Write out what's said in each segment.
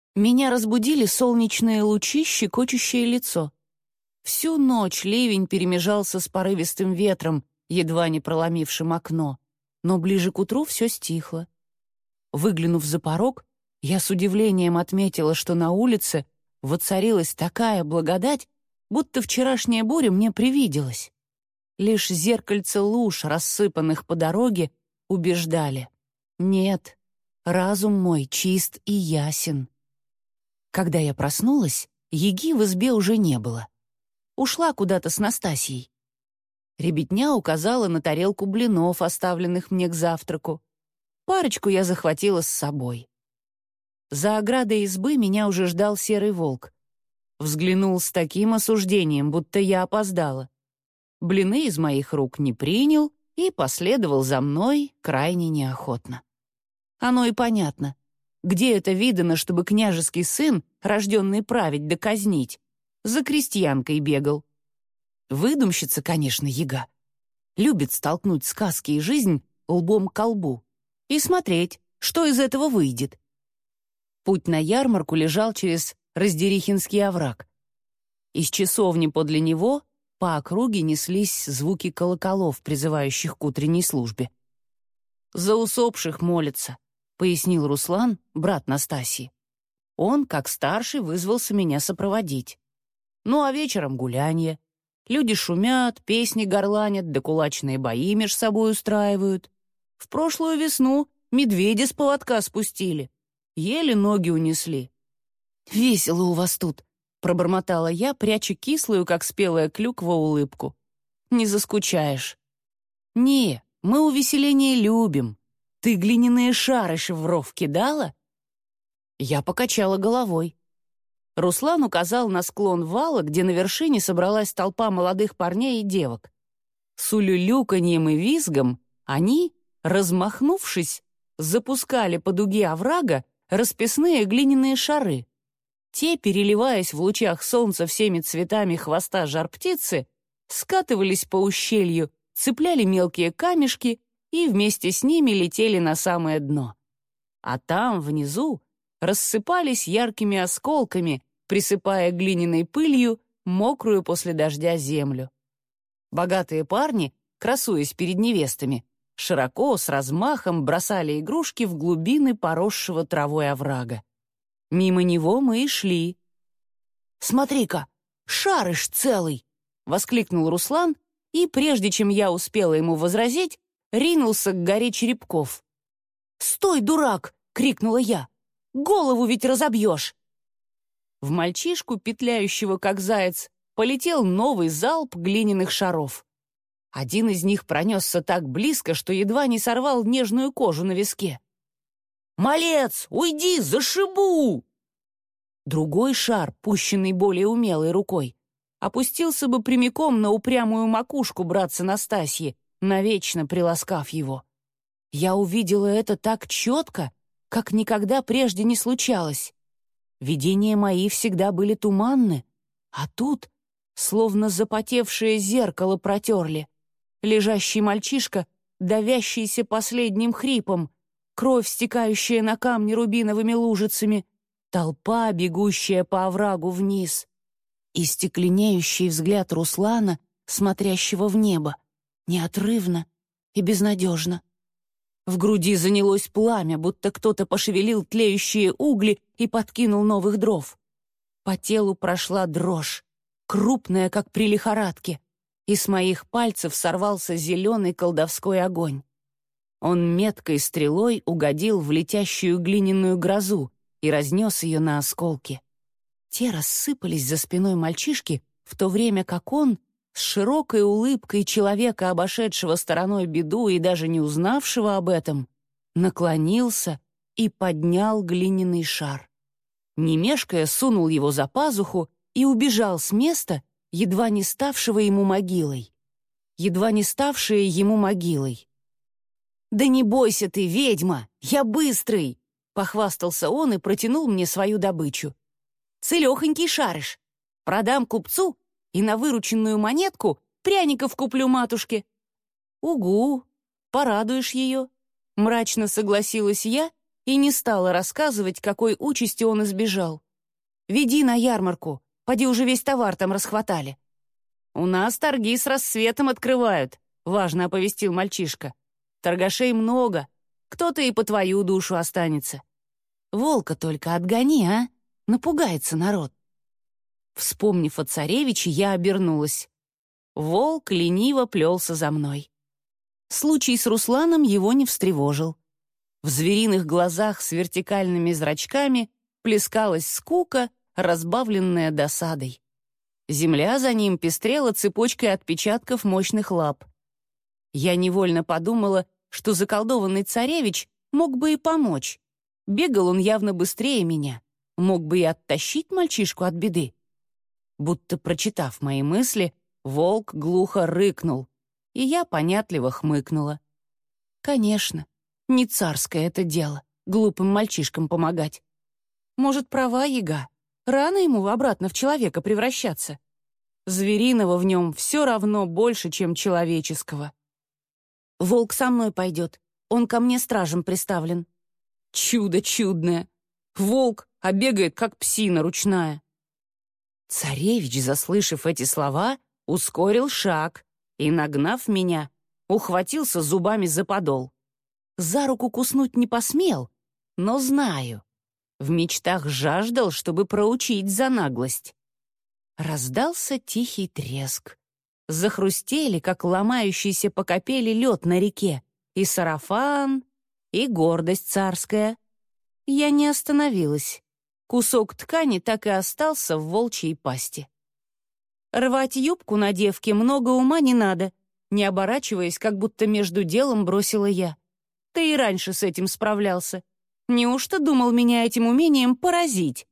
Меня разбудили солнечные лучи, щекочущее лицо. Всю ночь ливень перемежался с порывистым ветром, едва не проломившим окно, но ближе к утру все стихло. Выглянув за порог, я с удивлением отметила, что на улице воцарилась такая благодать, будто вчерашняя буря мне привиделась. Лишь зеркальца луж, рассыпанных по дороге, убеждали: нет, разум мой чист и ясен. Когда я проснулась, Яги в избе уже не было. Ушла куда-то с Настасьей. Ребятня указала на тарелку блинов, оставленных мне к завтраку. Парочку я захватила с собой. За оградой избы меня уже ждал серый волк. Взглянул с таким осуждением, будто я опоздала. Блины из моих рук не принял и последовал за мной крайне неохотно. Оно и понятно. Где это видано, чтобы княжеский сын, рожденный править да казнить, за крестьянкой бегал? Выдумщица, конечно, Яга. Любит столкнуть сказки и жизнь лбом к лбу и смотреть, что из этого выйдет. Путь на ярмарку лежал через Раздерихинский овраг. Из часовни подле него по округе неслись звуки колоколов, призывающих к утренней службе. «За усопших молятся», — пояснил Руслан, брат Настасьи. Он, как старший, вызвался меня сопроводить. Ну а вечером гулянье. Люди шумят, песни горланят, да кулачные бои меж собой устраивают. В прошлую весну медведя с поводка спустили. Еле ноги унесли. «Весело у вас тут», — пробормотала я, пряча кислую, как спелая клюква, улыбку. «Не заскучаешь». «Не, мы увеселение любим. Ты глиняные шарыши в ров кидала?» Я покачала головой. Руслан указал на склон вала, где на вершине собралась толпа молодых парней и девок. С улюлюканьем и визгом они, размахнувшись, запускали по дуге оврага расписные глиняные шары. Те, переливаясь в лучах солнца всеми цветами хвоста жар-птицы, скатывались по ущелью, цепляли мелкие камешки и вместе с ними летели на самое дно. А там, внизу, рассыпались яркими осколками, присыпая глиняной пылью мокрую после дождя землю. Богатые парни, красуясь перед невестами, широко, с размахом бросали игрушки в глубины поросшего травой оврага. Мимо него мы и шли. «Смотри-ка, шарыш целый!» — воскликнул Руслан, и, прежде чем я успела ему возразить, ринулся к горе черепков. «Стой, дурак!» — крикнула я. «Голову ведь разобьешь!» В мальчишку, петляющего как заяц, полетел новый залп глиняных шаров. Один из них пронесся так близко, что едва не сорвал нежную кожу на виске. «Малец, уйди, зашибу!» Другой шар, пущенный более умелой рукой, опустился бы прямиком на упрямую макушку братца Настасьи, навечно приласкав его. Я увидела это так четко, как никогда прежде не случалось. Видения мои всегда были туманны, а тут, словно запотевшее зеркало протерли, лежащий мальчишка, давящийся последним хрипом, кровь, стекающая на камни рубиновыми лужицами, толпа, бегущая по оврагу вниз, и стекленеющий взгляд Руслана, смотрящего в небо, неотрывно и безнадежно. В груди занялось пламя, будто кто-то пошевелил тлеющие угли и подкинул новых дров. По телу прошла дрожь, крупная, как при лихорадке, и с моих пальцев сорвался зеленый колдовской огонь. Он меткой стрелой угодил в летящую глиняную грозу и разнес ее на осколки. Те рассыпались за спиной мальчишки, в то время как он, с широкой улыбкой человека, обошедшего стороной беду и даже не узнавшего об этом, наклонился и поднял глиняный шар. Не мешкая, сунул его за пазуху и убежал с места, едва не ставшего ему могилой. Едва не ставшее ему могилой. «Да не бойся ты, ведьма! Я быстрый!» — похвастался он и протянул мне свою добычу. «Целехонький шарыш. Продам купцу и на вырученную монетку пряников куплю матушке». «Угу, порадуешь ее», — мрачно согласилась я и не стала рассказывать, какой участи он избежал. «Веди на ярмарку, поди уже весь товар там расхватали». «У нас торги с рассветом открывают», — важно оповестил мальчишка. «Торгашей много, кто-то и по твою душу останется. Волка только отгони, а? Напугается народ». Вспомнив о царевиче, я обернулась. Волк лениво плелся за мной. Случай с Русланом его не встревожил. В звериных глазах с вертикальными зрачками плескалась скука, разбавленная досадой. Земля за ним пестрела цепочкой отпечатков мощных лап. Я невольно подумала, что заколдованный царевич мог бы и помочь. Бегал он явно быстрее меня, мог бы и оттащить мальчишку от беды. Будто прочитав мои мысли, волк глухо рыкнул, и я понятливо хмыкнула. Конечно, не царское это дело — глупым мальчишкам помогать. Может, права яга? Рано ему обратно в человека превращаться. Звериного в нем все равно больше, чем человеческого. Волк со мной пойдет, он ко мне стражем приставлен. Чудо чудное! Волк, а бегает, как псина ручная. Царевич, заслышав эти слова, ускорил шаг и, нагнав меня, ухватился зубами за подол. За руку куснуть не посмел, но знаю. В мечтах жаждал, чтобы проучить за наглость. Раздался тихий треск. Захрустели, как ломающийся по капели лед на реке, и сарафан, и гордость царская. Я не остановилась. Кусок ткани так и остался в волчьей пасти. Рвать юбку на девке много ума не надо, не оборачиваясь, как будто между делом бросила я. Ты и раньше с этим справлялся. Неужто думал меня этим умением поразить?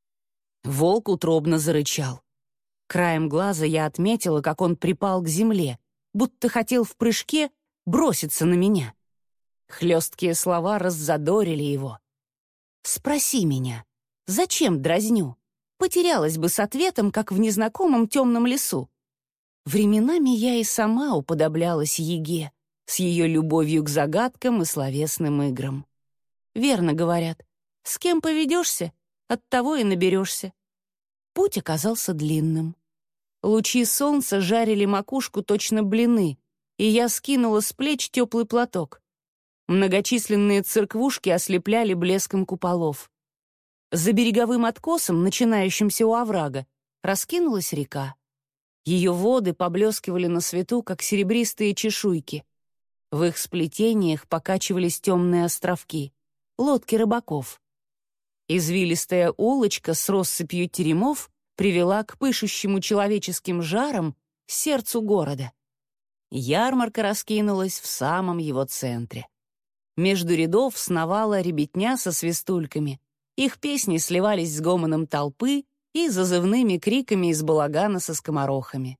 Волк утробно зарычал. Краем глаза я отметила, как он припал к земле, будто хотел в прыжке броситься на меня. Хлесткие слова раззадорили его. «Спроси меня, зачем дразню? Потерялась бы с ответом, как в незнакомом темном лесу». Временами я и сама уподоблялась Еге с ее любовью к загадкам и словесным играм. Верно говорят, с кем поведешься, от того и наберешься. Путь оказался длинным. Лучи солнца жарили макушку точно блины, и я скинула с плеч теплый платок. Многочисленные церквушки ослепляли блеском куполов. За береговым откосом, начинающимся у оврага, раскинулась река. Ее воды поблескивали на свету, как серебристые чешуйки. В их сплетениях покачивались темные островки, лодки рыбаков. Извилистая улочка с россыпью теремов привела к пышущему человеческим жаром сердцу города. Ярмарка раскинулась в самом его центре. Между рядов сновала ребятня со свистульками. Их песни сливались с гомоном толпы и зазывными криками из балагана со скоморохами.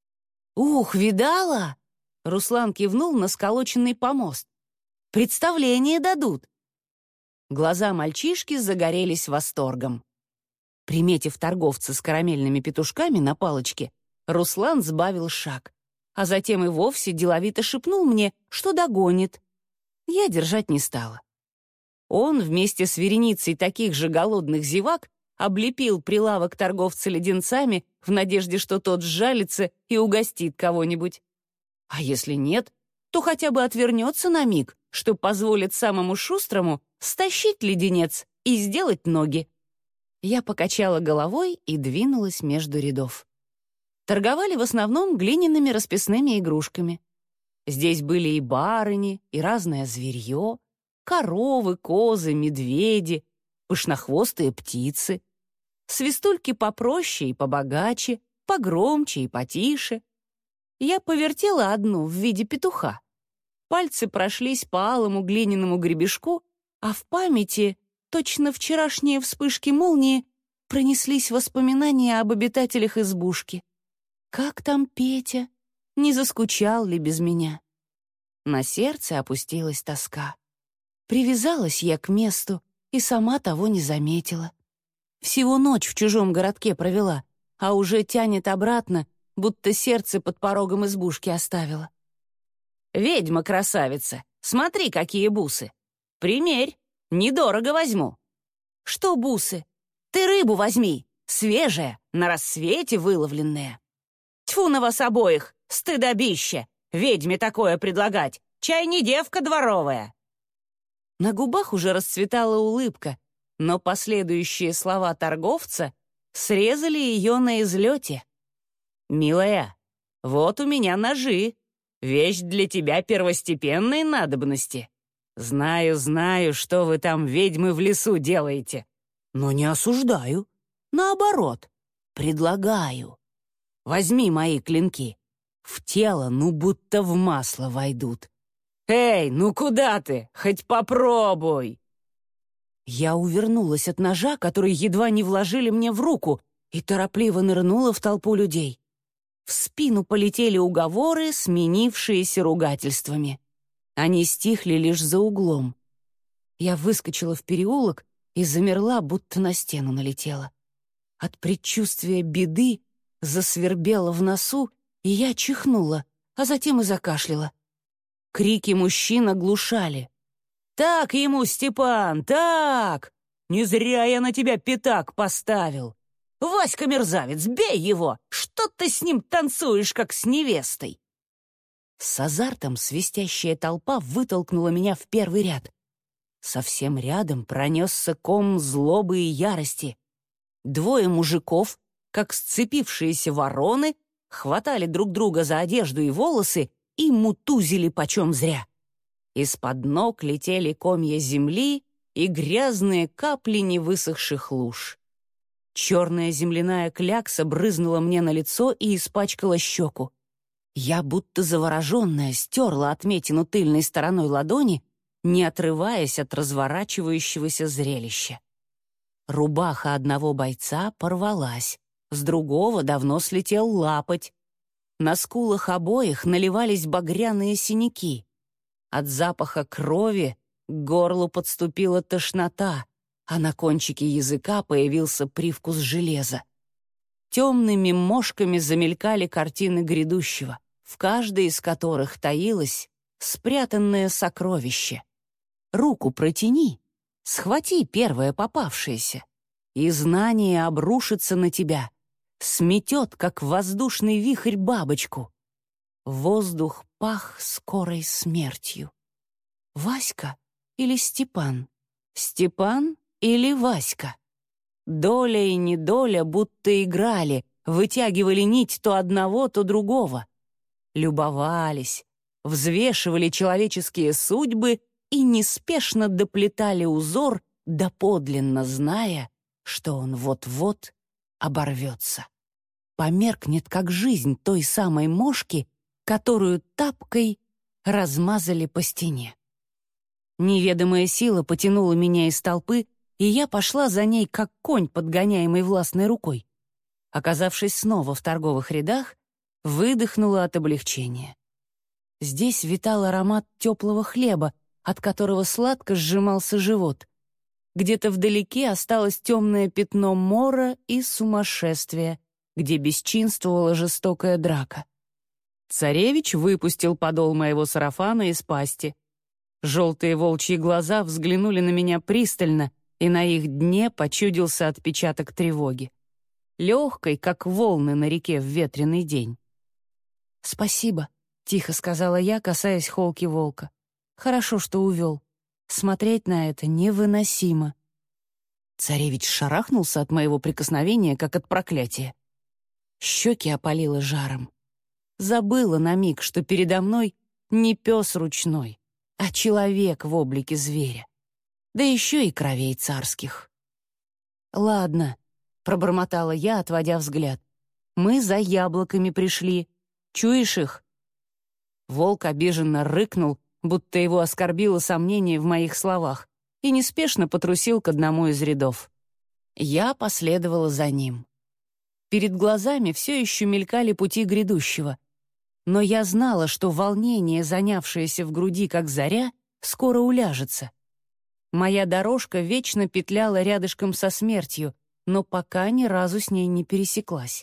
«Ух, видала?» — Руслан кивнул на сколоченный помост. «Представление дадут!» Глаза мальчишки загорелись восторгом. Приметив торговца с карамельными петушками на палочке, Руслан сбавил шаг, а затем и вовсе деловито шепнул мне, что догонит. Я держать не стала. Он вместе с вереницей таких же голодных зевак облепил прилавок торговца леденцами в надежде, что тот сжалится и угостит кого-нибудь. А если нет, то хотя бы отвернется на миг, что позволит самому шустрому стащить леденец и сделать ноги. Я покачала головой и двинулась между рядов. Торговали в основном глиняными расписными игрушками. Здесь были и барыни, и разное зверье, коровы, козы, медведи, пышнохвостые птицы. Свистульки попроще и побогаче, погромче и потише. Я повертела одну в виде петуха. Пальцы прошлись по алому глиняному гребешку, а в памяти, точно вчерашние вспышки молнии, пронеслись воспоминания об обитателях избушки. Как там Петя? Не заскучал ли без меня? На сердце опустилась тоска. Привязалась я к месту и сама того не заметила. Всего ночь в чужом городке провела, а уже тянет обратно, будто сердце под порогом избушки оставила. «Ведьма-красавица, смотри, какие бусы! Примерь!» Недорого возьму». «Что бусы? Ты рыбу возьми, свежая, на рассвете выловленная». «Тьфу на вас обоих, стыдобище! Ведьме такое предлагать! Чай не девка дворовая!» На губах уже расцветала улыбка, но последующие слова торговца срезали ее на излете. «Милая, вот у меня ножи. Вещь для тебя первостепенной надобности. Знаю, что вы там, ведьмы, в лесу делаете. Но не осуждаю. Наоборот, предлагаю. Возьми мои клинки. В тело, ну будто в масло войдут. Эй, ну куда ты? Хоть попробуй!» Я увернулась от ножа, который едва не вложили мне в руку, и торопливо нырнула в толпу людей. В спину полетели уговоры, сменившиеся ругательствами. Они стихли лишь за углом. Я выскочила в переулок и замерла, будто на стену налетела. От предчувствия беды засвербело в носу, и я чихнула, а затем и закашляла. Крики мужчин оглушали. «Так ему, Степан, так! Не зря я на тебя пятак поставил! Васька мерзавец, бей его! Что ты с ним танцуешь, как с невестой?» С азартом свистящая толпа вытолкнула меня в первый ряд. Совсем рядом пронесся ком злобы и ярости. Двое мужиков, как сцепившиеся вороны, хватали друг друга за одежду и волосы и мутузили почем зря. Из-под ног летели комья земли и грязные капли невысохших луж. Черная земляная клякса брызнула мне на лицо и испачкала щеку. Я, будто завороженная, стерла отметину тыльной стороной ладони, не отрываясь от разворачивающегося зрелища. Рубаха одного бойца порвалась, с другого давно слетел лапоть. На скулах обоих наливались багряные синяки. От запаха крови к горлу подступила тошнота, а на кончике языка появился привкус железа. Темными мошками замелькали картины грядущего, в каждой из которых таилось спрятанное сокровище. Руку протяни, схвати первое попавшееся, и знание обрушится на тебя, сметет, как воздушный вихрь, бабочку. Воздух пах скорой смертью. Васька или Степан? Степан или Васька? Доля и недоля будто играли, вытягивали нить то одного, то другого. Любовались, взвешивали человеческие судьбы и неспешно доплетали узор, доподлинно зная, что он вот-вот оборвется. Померкнет, как жизнь той самой мошки, которую тапкой размазали по стене. Неведомая сила потянула меня из толпы, и я пошла за ней, как конь, подгоняемый властной рукой. Оказавшись снова в торговых рядах, выдохнула от облегчения. Здесь витал аромат теплого хлеба, от которого сладко сжимался живот. Где-то вдалеке осталось темное пятно мора и сумасшествия, где бесчинствовала жестокая драка. Царевич выпустил подол моего сарафана из пасти. Желтые волчьи глаза взглянули на меня пристально, и на их дне почудился отпечаток тревоги. Легкой, как волны на реке в ветреный день. «Спасибо», — тихо сказала я, касаясь холки волка. «Хорошо, что увел. Смотреть на это невыносимо». Царевич шарахнулся от моего прикосновения, как от проклятия. Щеки опалило жаром. Забыла на миг, что передо мной не пес ручной, а человек в облике зверя. Да еще и кровей царских. «Ладно», — пробормотала я, отводя взгляд. «Мы за яблоками пришли. Чуешь их?» Волк обиженно рыкнул, будто его оскорбило сомнение в моих словах, и неспешно потрусил к одному из рядов. Я последовала за ним. Перед глазами все еще мелькали пути грядущего, но я знала, что волнение, занявшееся в груди как заря, скоро уляжется. Моя дорожка вечно петляла рядышком со смертью, но пока ни разу с ней не пересеклась.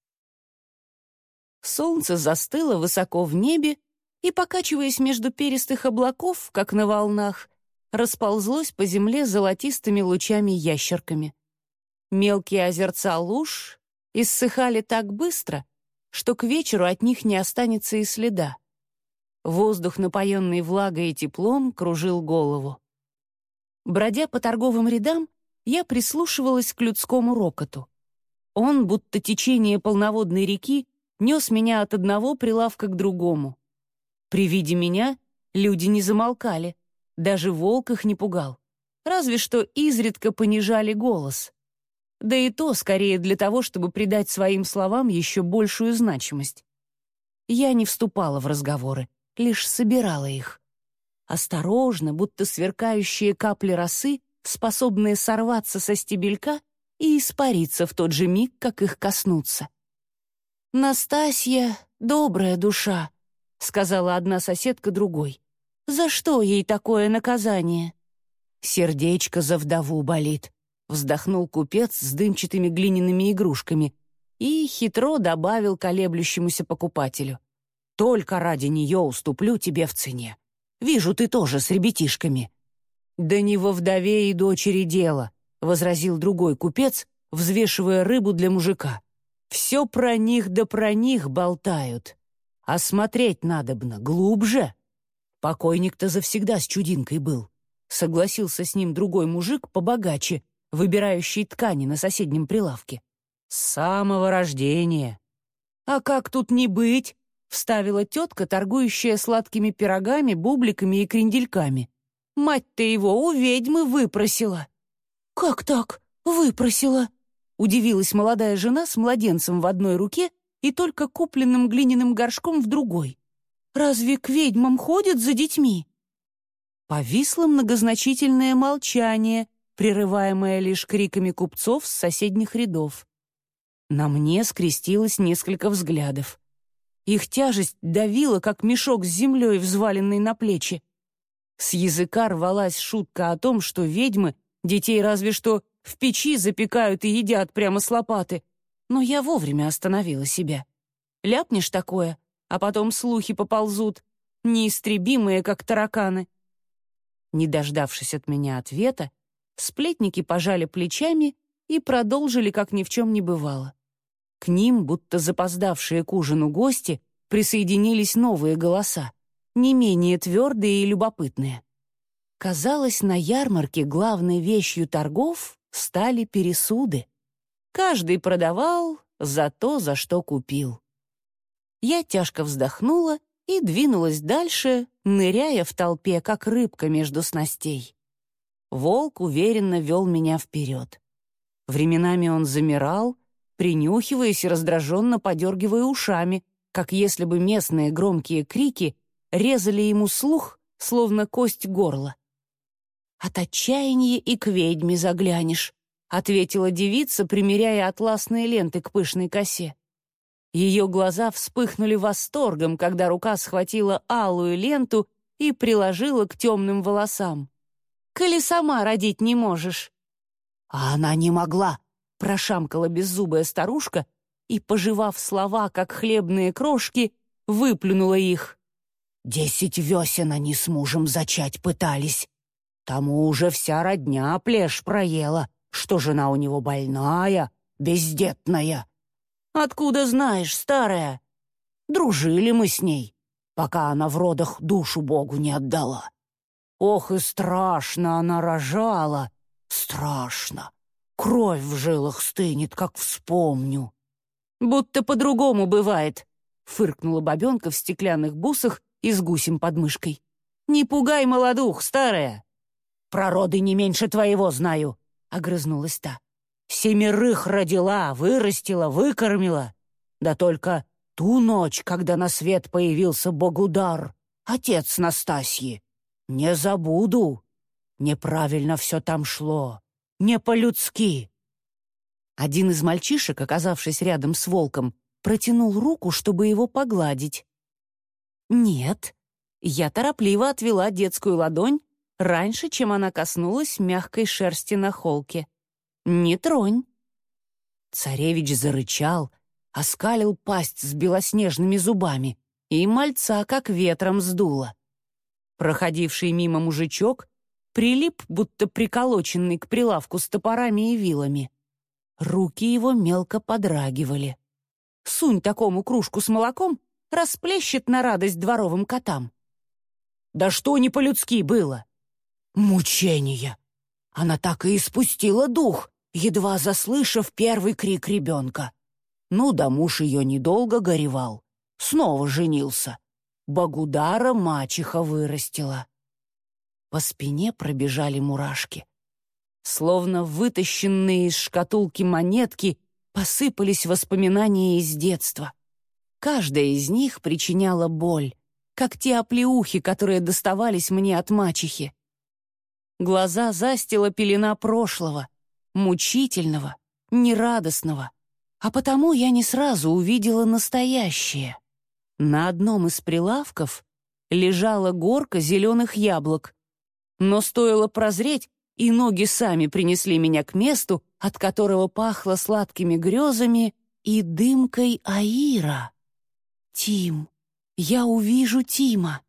Солнце застыло высоко в небе и, покачиваясь между перистых облаков, как на волнах, расползлось по земле золотистыми лучами-ящерками. Мелкие озерца луж иссыхали так быстро, что к вечеру от них не останется и следа. Воздух, напоенный влагой и теплом, кружил голову. Бродя по торговым рядам, я прислушивалась к людскому рокоту. Он, будто течение полноводной реки, нес меня от одного прилавка к другому. При виде меня люди не замолкали, даже волк их не пугал, разве что изредка понижали голос. Да и то скорее для того, чтобы придать своим словам еще большую значимость. Я не вступала в разговоры, лишь собирала их. Осторожно, будто сверкающие капли росы, способные сорваться со стебелька и испариться в тот же миг, как их коснуться. «Настасья — добрая душа», — сказала одна соседка другой. «За что ей такое наказание?» «Сердечко за вдову болит», — вздохнул купец с дымчатыми глиняными игрушками и хитро добавил колеблющемуся покупателю. «Только ради нее уступлю тебе в цене. Вижу, ты тоже с ребятишками». «Да не во вдове и дочери дело», — возразил другой купец, взвешивая рыбу для мужика. «Все про них да про них болтают. А смотреть надобно глубже». «Покойник-то завсегда с чудинкой был», — согласился с ним другой мужик побогаче, выбирающий ткани на соседнем прилавке. «С самого рождения». «А как тут не быть?» — вставила тетка, торгующая сладкими пирогами, бубликами и крендельками. «Мать-то его у ведьмы выпросила». «Как так? Выпросила?» — удивилась молодая жена с младенцем в одной руке и только купленным глиняным горшком в другой. «Разве к ведьмам ходят за детьми?» Повисло многозначительное молчание, прерываемое лишь криками купцов с соседних рядов. На мне скрестилось несколько взглядов. Их тяжесть давила, как мешок с землей, взваленный на плечи. С языка рвалась шутка о том, что ведьмы детей разве что в печи запекают и едят прямо с лопаты. Но я вовремя остановила себя. Ляпнешь такое, а потом слухи поползут, неистребимые, как тараканы. Не дождавшись от меня ответа, сплетники пожали плечами и продолжили, как ни в чем не бывало. К ним, будто запоздавшие к ужину гости, присоединились новые голоса, не менее твердые и любопытные. Казалось, на ярмарке главной вещью торгов стали пересуды. Каждый продавал за то, за что купил. Я тяжко вздохнула и двинулась дальше, ныряя в толпе, как рыбка между снастей. Волк уверенно вел меня вперед. Временами он замирал, принюхиваясь и раздраженно подергивая ушами, как если бы местные громкие крики резали ему слух, словно кость горла. «От отчаяния и к ведьме заглянешь», — ответила девица, примеряя атласные ленты к пышной косе. Ее глаза вспыхнули восторгом, когда рука схватила алую ленту и приложила к темным волосам. «Коли сама родить не можешь». «А она не могла», — прошамкала беззубая старушка и, пожевав слова, как хлебные крошки, выплюнула их. 10 весен они с мужем зачать пытались. Тому уже вся родня плешь проела, что жена у него больная, бездетная. Откуда знаешь, старая? Дружили мы с ней, пока она в родах душу Богу не отдала. Ох, и страшно она рожала, страшно. Кровь в жилах стынет, как вспомню. Будто по-другому бывает, фыркнула бабенка в стеклянных бусах и с гусем под мышкой. Не пугай молодух, старая. Про роды не меньше твоего знаю, огрызнулась та. 7 родила, вырастила, выкормила. Да только ту ночь, когда на свет появился Богудар, отец Настасьи, не забуду. Неправильно все там шло, не по-людски. Один из мальчишек, оказавшись рядом с волком, протянул руку, чтобы его погладить. Нет, я торопливо отвела детскую ладонь раньше, чем она коснулась мягкой шерсти на холке. «Не тронь!» Царевич зарычал, оскалил пасть с белоснежными зубами, и мальца как ветром сдуло. Проходивший мимо мужичок прилип, будто приколоченный к прилавку с топорами и вилами. Руки его мелко подрагивали. Сунь такому кружку с молоком, расплещет на радость дворовым котам. Да что не по-людски было? Мучение! Она так и испустила дух, едва заслышав первый крик ребенка. Ну да муж ее недолго горевал. Снова женился. Богудара мачеха вырастила. По спине пробежали мурашки. Словно вытащенные из шкатулки монетки посыпались воспоминания из детства. Каждая из них причиняла боль, как те оплеухи, которые доставались мне от мачехи. Глаза застила пелена прошлого, мучительного, нерадостного, а потому я не сразу увидела настоящее. На одном из прилавков лежала горка зеленых яблок, но стоило прозреть, и ноги сами принесли меня к месту, от которого пахло сладкими грезами и дымкой Аира. Тим, я увижу Тима.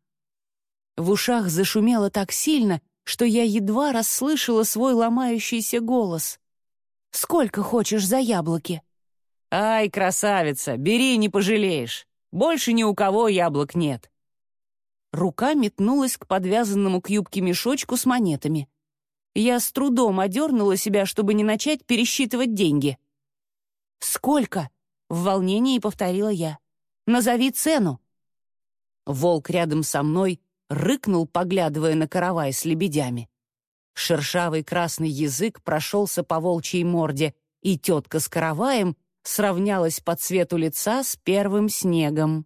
В ушах зашумело так сильно, что я едва расслышала свой ломающийся голос. «Сколько хочешь за яблоки?» «Ай, красавица, бери, не пожалеешь. Больше ни у кого яблок нет». Рука метнулась к подвязанному к юбке мешочку с монетами. Я с трудом одернула себя, чтобы не начать пересчитывать деньги. «Сколько?» — в волнении повторила я. «Назови цену». Волк рядом со мной рыкнул, поглядывая на каравай с лебедями. Шершавый красный язык прошелся по волчьей морде, и тетка с караваем сравнялась по цвету лица с первым снегом.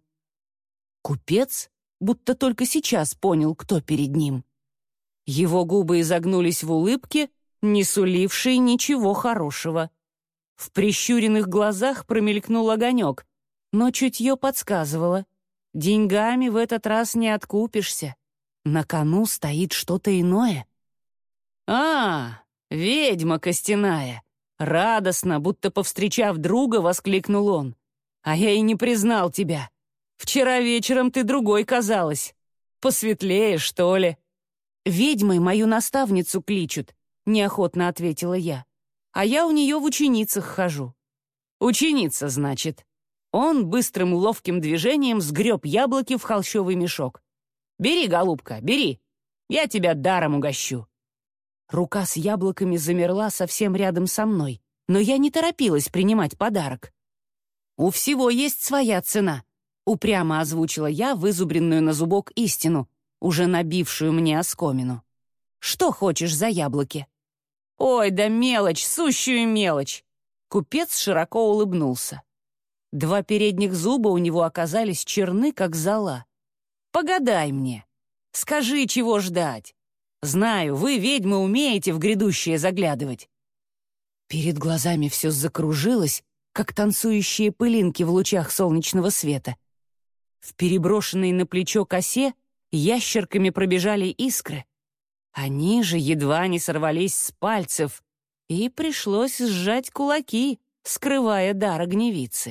Купец будто только сейчас понял, кто перед ним. Его губы изогнулись в улыбке, не сулившей ничего хорошего. В прищуренных глазах промелькнул огонек, но чутье подсказывало. Деньгами в этот раз не откупишься. На кону стоит что-то иное. «А, ведьма костяная!» Радостно, будто повстречав друга, воскликнул он. «А я и не признал тебя. Вчера вечером ты другой казалась. Посветлее, что ли?» «Ведьмой мою наставницу кличут», — неохотно ответила я. «А я у нее в ученицах хожу». «Ученица, значит». Он быстрым ловким движением сгреб яблоки в холщовый мешок. «Бери, голубка, бери. Я тебя даром угощу». Рука с яблоками замерла совсем рядом со мной, но я не торопилась принимать подарок. «У всего есть своя цена», — упрямо озвучила я вызубренную на зубок истину, уже набившую мне оскомину. «Что хочешь за яблоки?» «Ой, да мелочь, сущую мелочь!» Купец широко улыбнулся. Два передних зуба у него оказались черны, как зола. «Погадай мне. Скажи, чего ждать. Знаю, вы, ведьмы, умеете в грядущее заглядывать». Перед глазами все закружилось, как танцующие пылинки в лучах солнечного света. В переброшенной на плечо косе ящерками пробежали искры. Они же едва не сорвались с пальцев, и пришлось сжать кулаки, скрывая дар огневицы.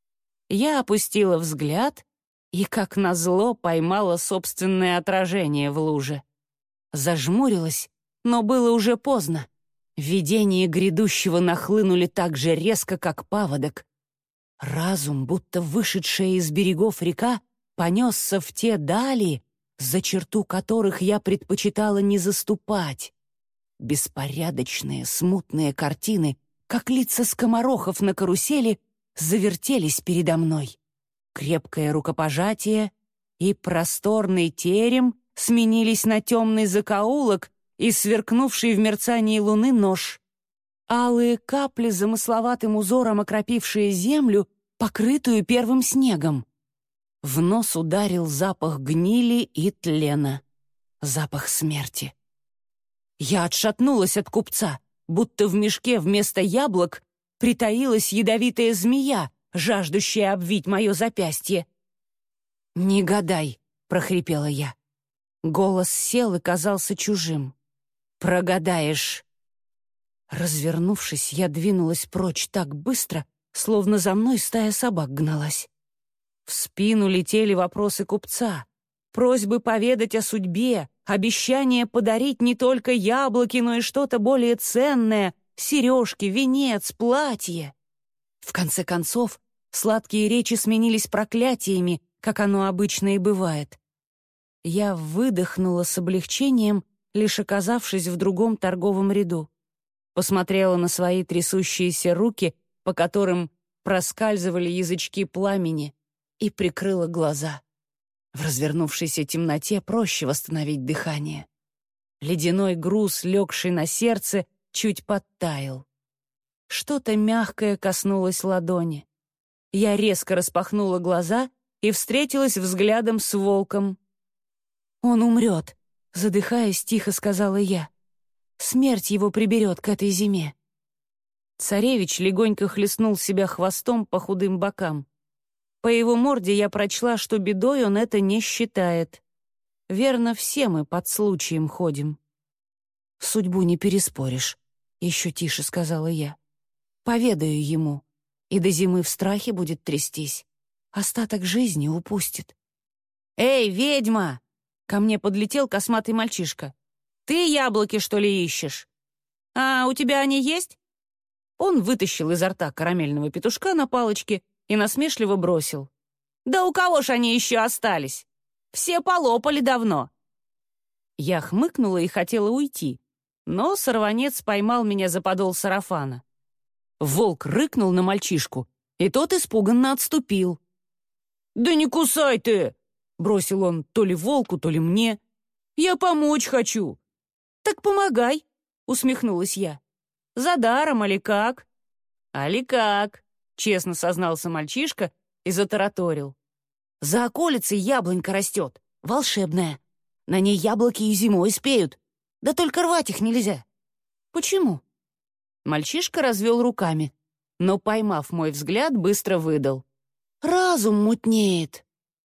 Я опустила взгляд и, как назло, поймала собственное отражение в луже. Зажмурилась, но было уже поздно. Видения грядущего нахлынули так же резко, как паводок. Разум, будто вышедшая из берегов река, понесся в те дали, за черту которых я предпочитала не заступать. Беспорядочные, смутные картины, как лица скоморохов на карусели, завертелись передо мной. Крепкое рукопожатие и просторный терем сменились на темный закоулок и сверкнувший в мерцании луны нож. Алые капли замысловатым узором окропившие землю, покрытую первым снегом. В нос ударил запах гнили и тлена. Запах смерти. Я отшатнулась от купца, будто в мешке вместо яблок притаилась ядовитая змея, жаждущая обвить мое запястье. «Не гадай», — прохрипела я. Голос сел и казался чужим. «Прогадаешь». Развернувшись, я двинулась прочь так быстро, словно за мной стая собак гналась. В спину летели вопросы купца. Просьбы поведать о судьбе, обещание подарить не только яблоки, но и что-то более ценное — сережки, венец, платье. В конце концов, сладкие речи сменились проклятиями, как оно обычно и бывает. Я выдохнула с облегчением, лишь оказавшись в другом торговом ряду. Посмотрела на свои трясущиеся руки, по которым проскальзывали язычки пламени, и прикрыла глаза. В развернувшейся темноте проще восстановить дыхание. Ледяной груз, легший на сердце, чуть подтаял. Что-то мягкое коснулось ладони. Я резко распахнула глаза и встретилась взглядом с волком. «Он умрет», — задыхаясь, тихо сказала я. «Смерть его приберет к этой зиме». Царевич легонько хлестнул себя хвостом по худым бокам. По его морде я прочла, что бедой он это не считает. Верно, все мы под случаем ходим. «Судьбу не переспоришь», — еще тише сказала я. «Поведаю ему, и до зимы в страхе будет трястись. Остаток жизни упустит». «Эй, ведьма!» — ко мне подлетел косматый мальчишка. «Ты яблоки, что ли, ищешь? А у тебя они есть?» Он вытащил изо рта карамельного петушка на палочке и насмешливо бросил. «Да у кого ж они еще остались? Все полопали давно». Я хмыкнула и хотела уйти, но сорванец поймал меня за подол сарафана. Волк рыкнул на мальчишку, и тот испуганно отступил. «Да не кусай ты!» — бросил он то ли волку, то ли мне. «Я помочь хочу». «Так помогай», — усмехнулась я. «За даром, али как?» «Али как», — честно сознался мальчишка и затараторил. «За околицей яблонька растет, волшебная. На ней яблоки и зимой спеют. Да только рвать их нельзя». «Почему?» Мальчишка развел руками, но, поймав мой взгляд, быстро выдал. «Разум мутнеет».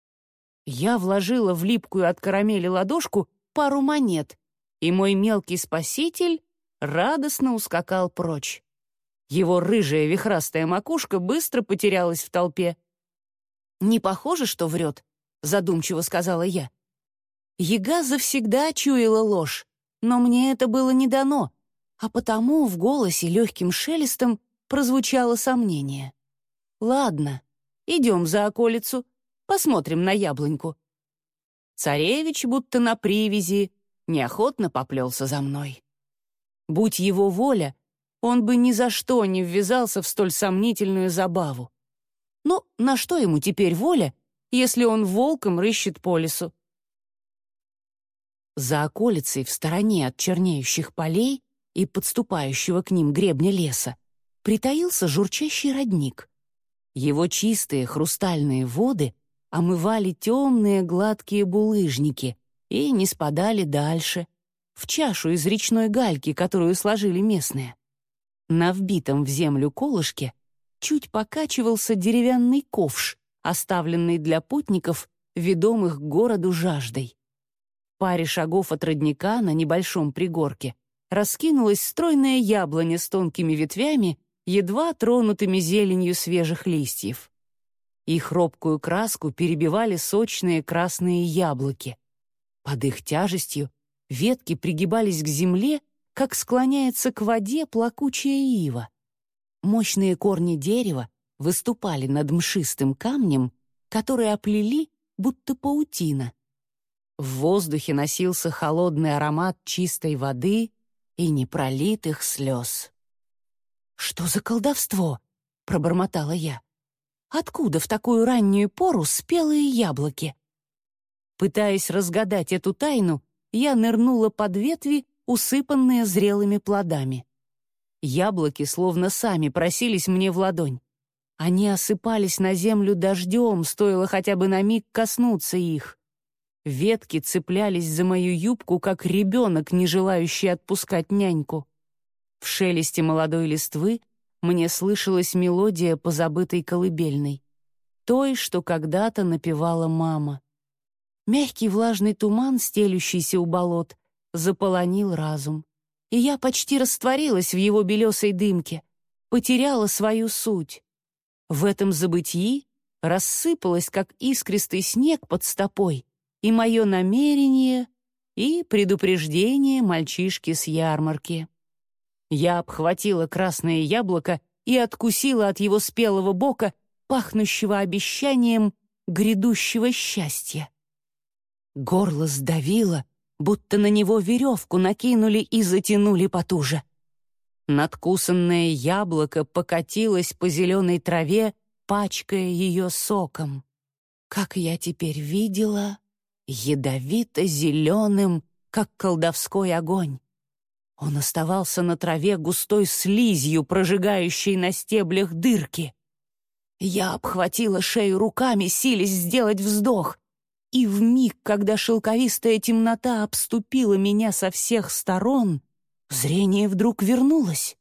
Я вложила в липкую от карамели ладошку пару монет, и мой мелкий спаситель радостно ускакал прочь. Его рыжая вихрастая макушка быстро потерялась в толпе. «Не похоже, что врет», — задумчиво сказала я. Яга завсегда чуяла ложь, но мне это было не дано, а потому в голосе легким шелестом прозвучало сомнение. «Ладно, идем за околицу, посмотрим на яблоньку». Царевич, будто на привязи, неохотно поплелся за мной. Будь его воля, он бы ни за что не ввязался в столь сомнительную забаву. Но на что ему теперь воля, если он волком рыщет по лесу? За околицей, в стороне от чернеющих полей и подступающего к ним гребня леса, притаился журчащий родник. Его чистые хрустальные воды омывали темные гладкие булыжники и не спадали дальше, в чашу из речной гальки, которую сложили местные. На вбитом в землю колышке чуть покачивался деревянный ковш, оставленный для путников, ведомых к городу жаждой. В паре шагов от родника на небольшом пригорке раскинулась стройная яблоня с тонкими ветвями, едва тронутыми зеленью свежих листьев. Их робкую краску перебивали сочные красные яблоки. Под их тяжестью ветки пригибались к земле, как склоняется к воде плакучая ива. Мощные корни дерева выступали над мшистым камнем, который оплели, будто паутина. В воздухе носился холодный аромат чистой воды и непролитых слез. «Что за колдовство?» — пробормотала я. «Откуда в такую раннюю пору спелые яблоки?» Пытаясь разгадать эту тайну, я нырнула под ветви, усыпанные зрелыми плодами. Яблоки словно сами просились мне в ладонь. Они осыпались на землю дождем, стоило хотя бы на миг коснуться их. Ветки цеплялись за мою юбку, как ребенок, не желающий отпускать няньку. В шелесте молодой листвы мне слышалась мелодия позабытой колыбельной, той, что когда-то напевала мама. Мягкий влажный туман, стелющийся у болот, заполонил разум, и я почти растворилась в его белесой дымке, потеряла свою суть. В этом забытии рассыпалась, как искристый снег под стопой, и мое намерение, и предупреждение мальчишки с ярмарки. Я обхватила красное яблоко и откусила от его спелого бока, пахнущего обещанием грядущего счастья. Горло сдавило, будто на него веревку накинули и затянули потуже. Надкусанное яблоко покатилось по зеленой траве, пачкая ее соком. Как я теперь видела, ядовито-зеленым, как колдовской огонь. Он оставался на траве густой слизью, прожигающей на стеблях дырки. Я обхватила шею руками, силясь сделать вздох, и вмиг, когда шелковистая темнота обступила меня со всех сторон, зрение вдруг вернулось.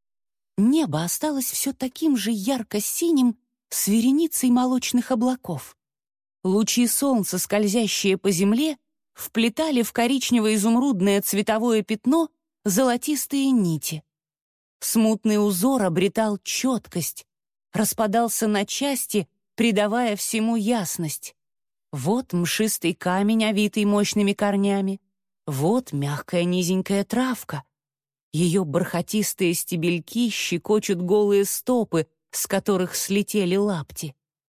Небо осталось все таким же ярко-синим, с вереницей молочных облаков. Лучи солнца, скользящие по земле, вплетали в коричнево-изумрудное цветовое пятно золотистые нити. Смутный узор обретал четкость, распадался на части, придавая всему ясность. Вот мшистый камень, овитый мощными корнями, вот мягкая низенькая травка. Ее бархатистые стебельки щекочут голые стопы, с которых слетели лапти.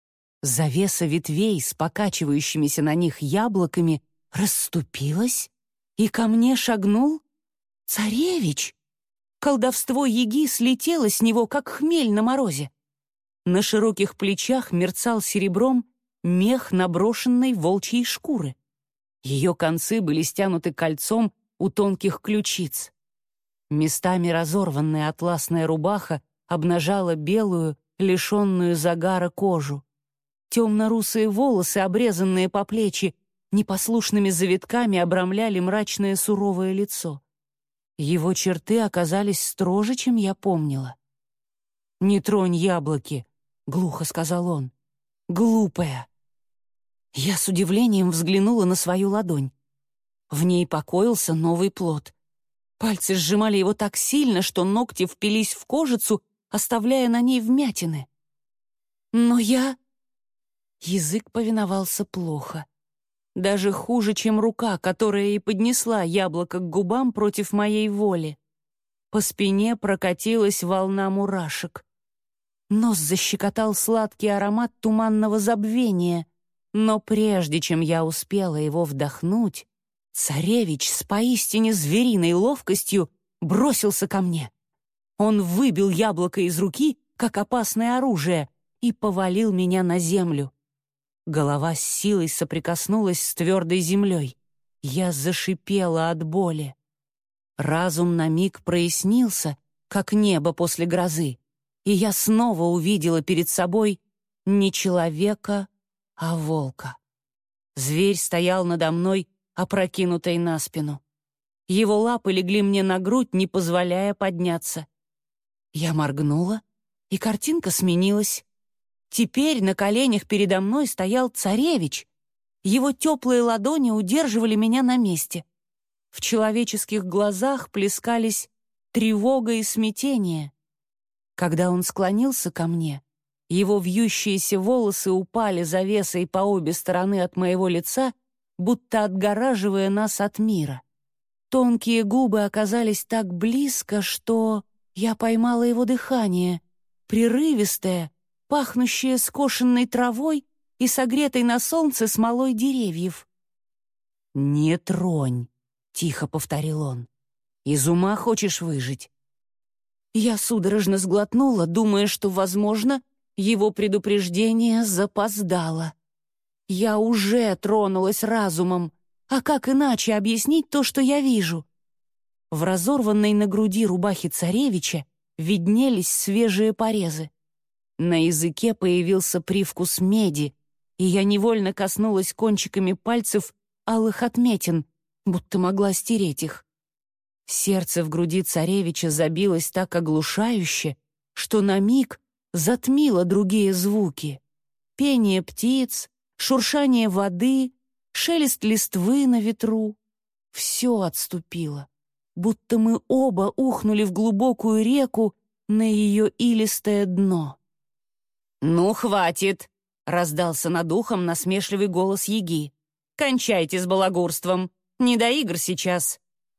Завеса ветвей с покачивающимися на них яблоками расступилась, и ко мне шагнул царевич. Колдовство яги слетело с него, как хмель на морозе. На широких плечах мерцал серебром мех наброшенной волчьей шкуры. Ее концы были стянуты кольцом у тонких ключиц. Местами разорванная атласная рубаха обнажала белую, лишенную загара кожу. Темно-русые волосы, обрезанные по плечи, непослушными завитками обрамляли мрачное суровое лицо. Его черты оказались строже, чем я помнила. «Не тронь яблоки», — глухо сказал он. «Глупая». Я с удивлением взглянула на свою ладонь. В ней покоился новый плод. Пальцы сжимали его так сильно, что ногти впились в кожицу, оставляя на ней вмятины. Но я... Язык повиновался плохо. Даже хуже, чем рука, которая и поднесла яблоко к губам против моей воли. По спине прокатилась волна мурашек. Нос защекотал сладкий аромат туманного забвения, но прежде чем я успела его вдохнуть, царевич с поистине звериной ловкостью бросился ко мне. Он выбил яблоко из руки, как опасное оружие, и повалил меня на землю. Голова с силой соприкоснулась с твердой землей. Я зашипела от боли. Разум на миг прояснился, как небо после грозы, и я снова увидела перед собой не человека, а волка. Зверь стоял надо мной, опрокинутой на спину. Его лапы легли мне на грудь, не позволяя подняться. Я моргнула, и картинка сменилась. Теперь на коленях передо мной стоял царевич. Его теплые ладони удерживали меня на месте. В человеческих глазах плескались тревога и смятение. Когда он склонился ко мне, его вьющиеся волосы упали завесой по обе стороны от моего лица, будто отгораживая нас от мира. Тонкие губы оказались так близко, что я поймала его дыхание, прерывистое, пахнущее скошенной травой и согретой на солнце смолой деревьев. «Не тронь», — тихо повторил он. «Из ума хочешь выжить?» Я судорожно сглотнула, думая, что, возможно, его предупреждение запоздало. Я уже тронулась разумом, а как иначе объяснить то, что я вижу? В разорванной на груди рубахе царевича виднелись свежие порезы. На языке появился привкус меди, и я невольно коснулась кончиками пальцев алых отметин, будто могла стереть их. Сердце в груди царевича забилось так оглушающе, что на миг затмило другие звуки. Пение птиц, шуршание воды, шелест листвы на ветру. Все отступило, будто мы оба ухнули в глубокую реку на ее илистое дно. «Ну, хватит!» — раздался над ухом насмешливый голос яги. Кончайте с балагурством. Не до игр сейчас».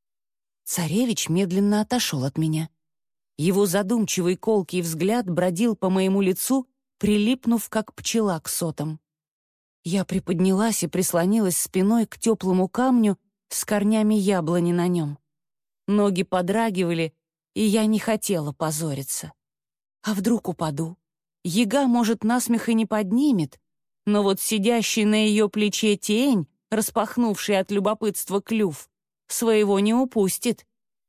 Царевич медленно отошел от меня. Его задумчивый колкий взгляд бродил по моему лицу, прилипнув, как пчела к сотам. Я приподнялась и прислонилась спиной к теплому камню с корнями яблони на нем. Ноги подрагивали, и я не хотела позориться. А вдруг упаду? Яга, может, насмех и не поднимет, но вот сидящий на ее плече тень, распахнувший от любопытства клюв, своего не упустит.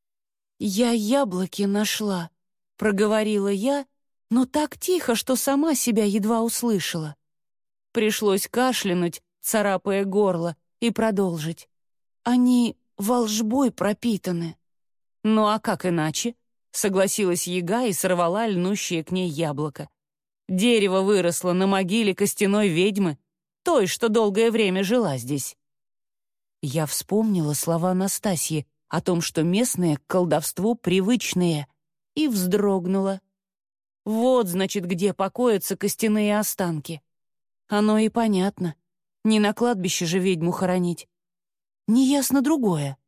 «Я яблоки нашла», — проговорила я, но так тихо, что сама себя едва услышала. Пришлось кашлянуть, царапая горло, и продолжить. «Они волжбой пропитаны». «Ну а как иначе?» — согласилась яга и сорвала льнущее к ней яблоко. «Дерево выросло на могиле костяной ведьмы, той, что долгое время жила здесь». Я вспомнила слова Настасьи о том, что местные к колдовству привычные, и вздрогнула. Вот, значит, где покоятся костяные останки. Оно и понятно. Не на кладбище же ведьму хоронить. Неясно другое.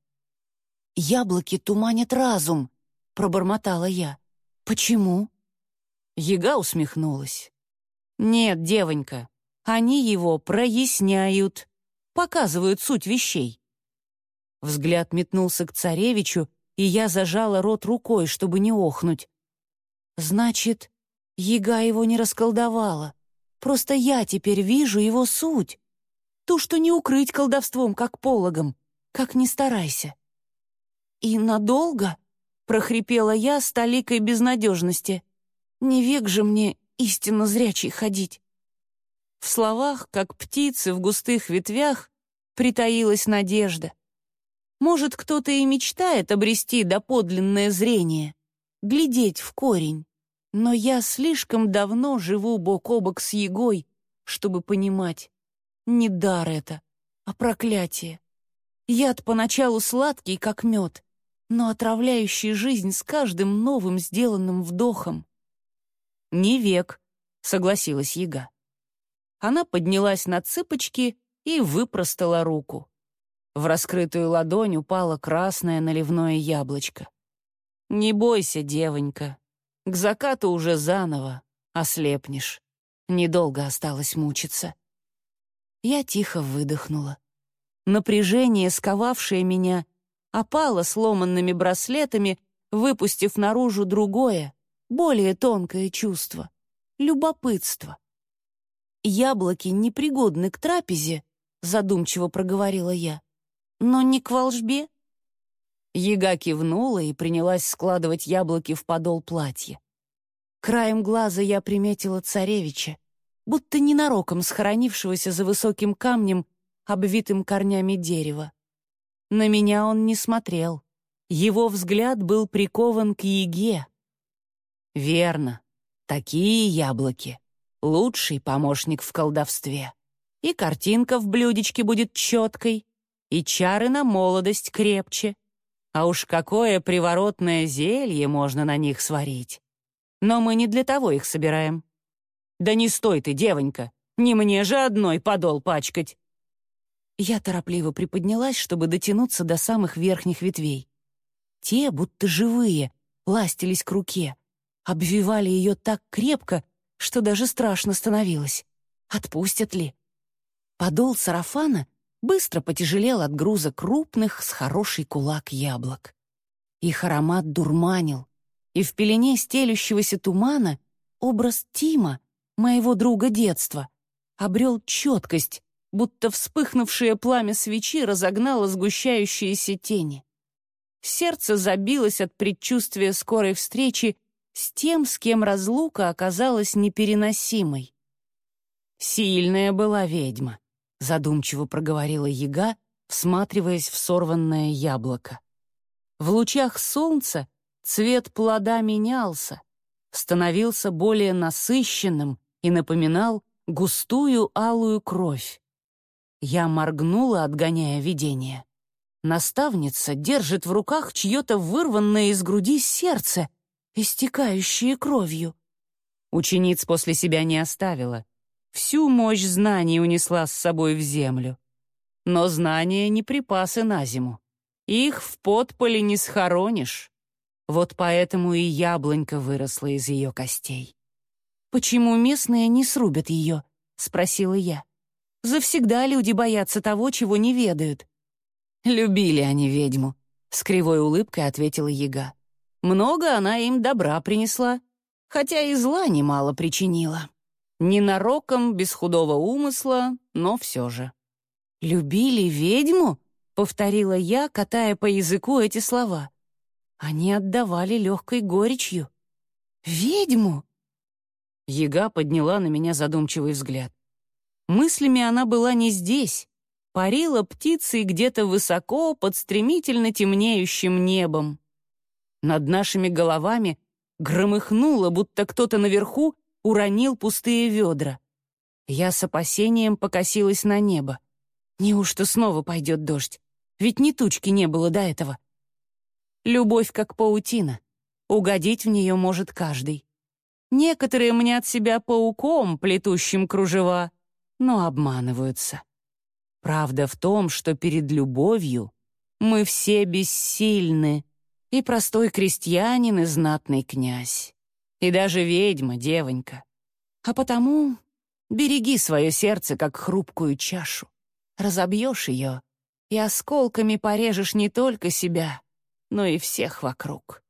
«Яблоки туманят разум», — пробормотала я. «Почему?» Яга усмехнулась. «Нет, девонька, они его проясняют, показывают суть вещей». Взгляд метнулся к царевичу, и я зажала рот рукой, чтобы не охнуть. «Значит, яга его не расколдовала. Просто я теперь вижу его суть. Ту, что не укрыть колдовством, как пологом, как ни старайся». «И надолго?» — прохрипела я с толикой безнадежности. «Не век же мне истинно зрячий ходить». В словах, как птицы в густых ветвях, притаилась надежда. Может, кто-то и мечтает обрести доподлинное зрение, глядеть в корень, но я слишком давно живу бок о бок с ягой, чтобы понимать. Не дар это, а проклятие. Яд поначалу сладкий, как мед, но отравляющий жизнь с каждым новым сделанным вдохом. «Не век», — согласилась яга. Она поднялась на цыпочки и выпростала руку. В раскрытую ладонь упало красное наливное яблочко. «Не бойся, девонька, к закату уже заново ослепнешь. Недолго осталось мучиться». Я тихо выдохнула. Напряжение, сковавшее меня, опало сломанными браслетами, выпустив наружу другое, более тонкое чувство — любопытство. «Яблоки непригодны к трапезе», — задумчиво проговорила я, — «но не к волжбе». Яга кивнула и принялась складывать яблоки в подол платья. Краем глаза я приметила царевича, будто ненароком схоронившегося за высоким камнем, обвитым корнями дерева. На меня он не смотрел. Его взгляд был прикован к яге. «Верно, такие яблоки — лучший помощник в колдовстве. И картинка в блюдечке будет четкой, и чары на молодость крепче. А уж какое приворотное зелье можно на них сварить. Но мы не для того их собираем». «Да не стой ты, девонька, не мне же одной подол пачкать». Я торопливо приподнялась, чтобы дотянуться до самых верхних ветвей. Те, будто живые, ластились к руке, обвивали ее так крепко, что даже страшно становилось. Отпустят ли? Подол сарафана быстро потяжелел от груза крупных с хороший кулак яблок. Их аромат дурманил, и в пелене стелющегося тумана образ Тима, моего друга детства, обрел четкость, будто вспыхнувшее пламя свечи разогнало сгущающиеся тени. Сердце забилось от предчувствия скорой встречи с тем, с кем разлука оказалась непереносимой. «Сильная была ведьма», — задумчиво проговорила яга, всматриваясь в сорванное яблоко. В лучах солнца цвет плода менялся, становился более насыщенным и напоминал густую алую кровь. Я моргнула, отгоняя видение. Наставница держит в руках чье-то вырванное из груди сердце, истекающее кровью. Учениц после себя не оставила. Всю мощь знаний унесла с собой в землю. Но знания не припасы на зиму. Их в подполе не схоронишь. Вот поэтому и яблонька выросла из ее костей. «Почему местные не срубят ее?» — спросила я. «Завсегда люди боятся того, чего не ведают». «Любили они ведьму», — с кривой улыбкой ответила яга. «Много она им добра принесла, хотя и зла немало причинила. Ненароком, без худого умысла, но все же». «Любили ведьму?» — повторила я, катая по языку эти слова. Они отдавали легкой горечью. «Ведьму?» Яга подняла на меня задумчивый взгляд. Мыслями она была не здесь. Парила птицей где-то высоко под стремительно темнеющим небом. Над нашими головами громыхнуло, будто кто-то наверху уронил пустые ведра. Я с опасением покосилась на небо. Неужто снова пойдет дождь? Ведь ни тучки не было до этого. Любовь как паутина. Угодить в нее может каждый. Некоторые мнят себя пауком, плетущим кружева, но обманываются. Правда в том, что перед любовью мы все бессильны. И простой крестьянин, и знатный князь. И даже ведьма, девонька. А потому береги свое сердце, как хрупкую чашу. Разобьешь ее, и осколками порежешь не только себя, но и всех вокруг.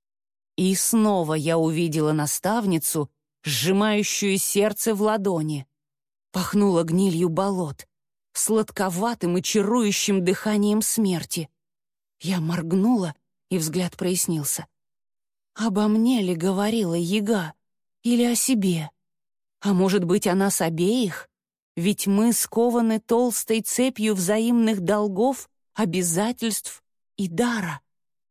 И снова я увидела наставницу, сжимающую сердце в ладони. Пахнуло гнилью болот, сладковатым и чарующим дыханием смерти. Я моргнула, и взгляд прояснился. Обо мне ли говорила яга? Или о себе? А может быть, о нас обеих? Ведь мы скованы толстой цепью взаимных долгов, обязательств и дара.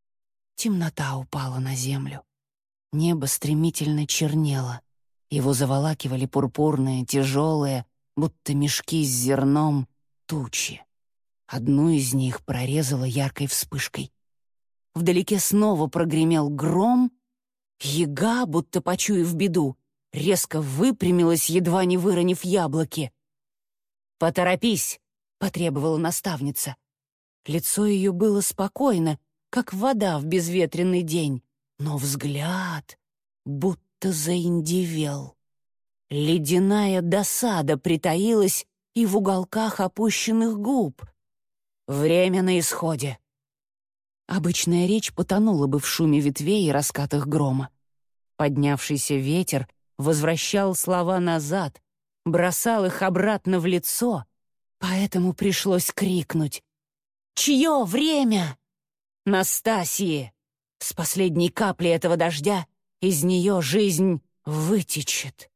Темнота упала на землю. Небо стремительно чернело. Его заволакивали пурпурные, тяжелые, будто мешки с зерном, тучи. Одну из них прорезала яркой вспышкой. Вдалеке снова прогремел гром. Яга, будто почуяв беду, резко выпрямилась, едва не выронив яблоки. «Поторопись!» — потребовала наставница. Лицо ее было спокойно, как вода в безветренный день, но взгляд будто заиндевел. Ледяная досада притаилась и в уголках опущенных губ. «Время на исходе!» Обычная речь потонула бы в шуме ветвей и раскатах грома. Поднявшийся ветер возвращал слова назад, бросал их обратно в лицо, поэтому пришлось крикнуть. «Чье время?» «Настасьи!» С последней капли этого дождя из нее жизнь вытечет.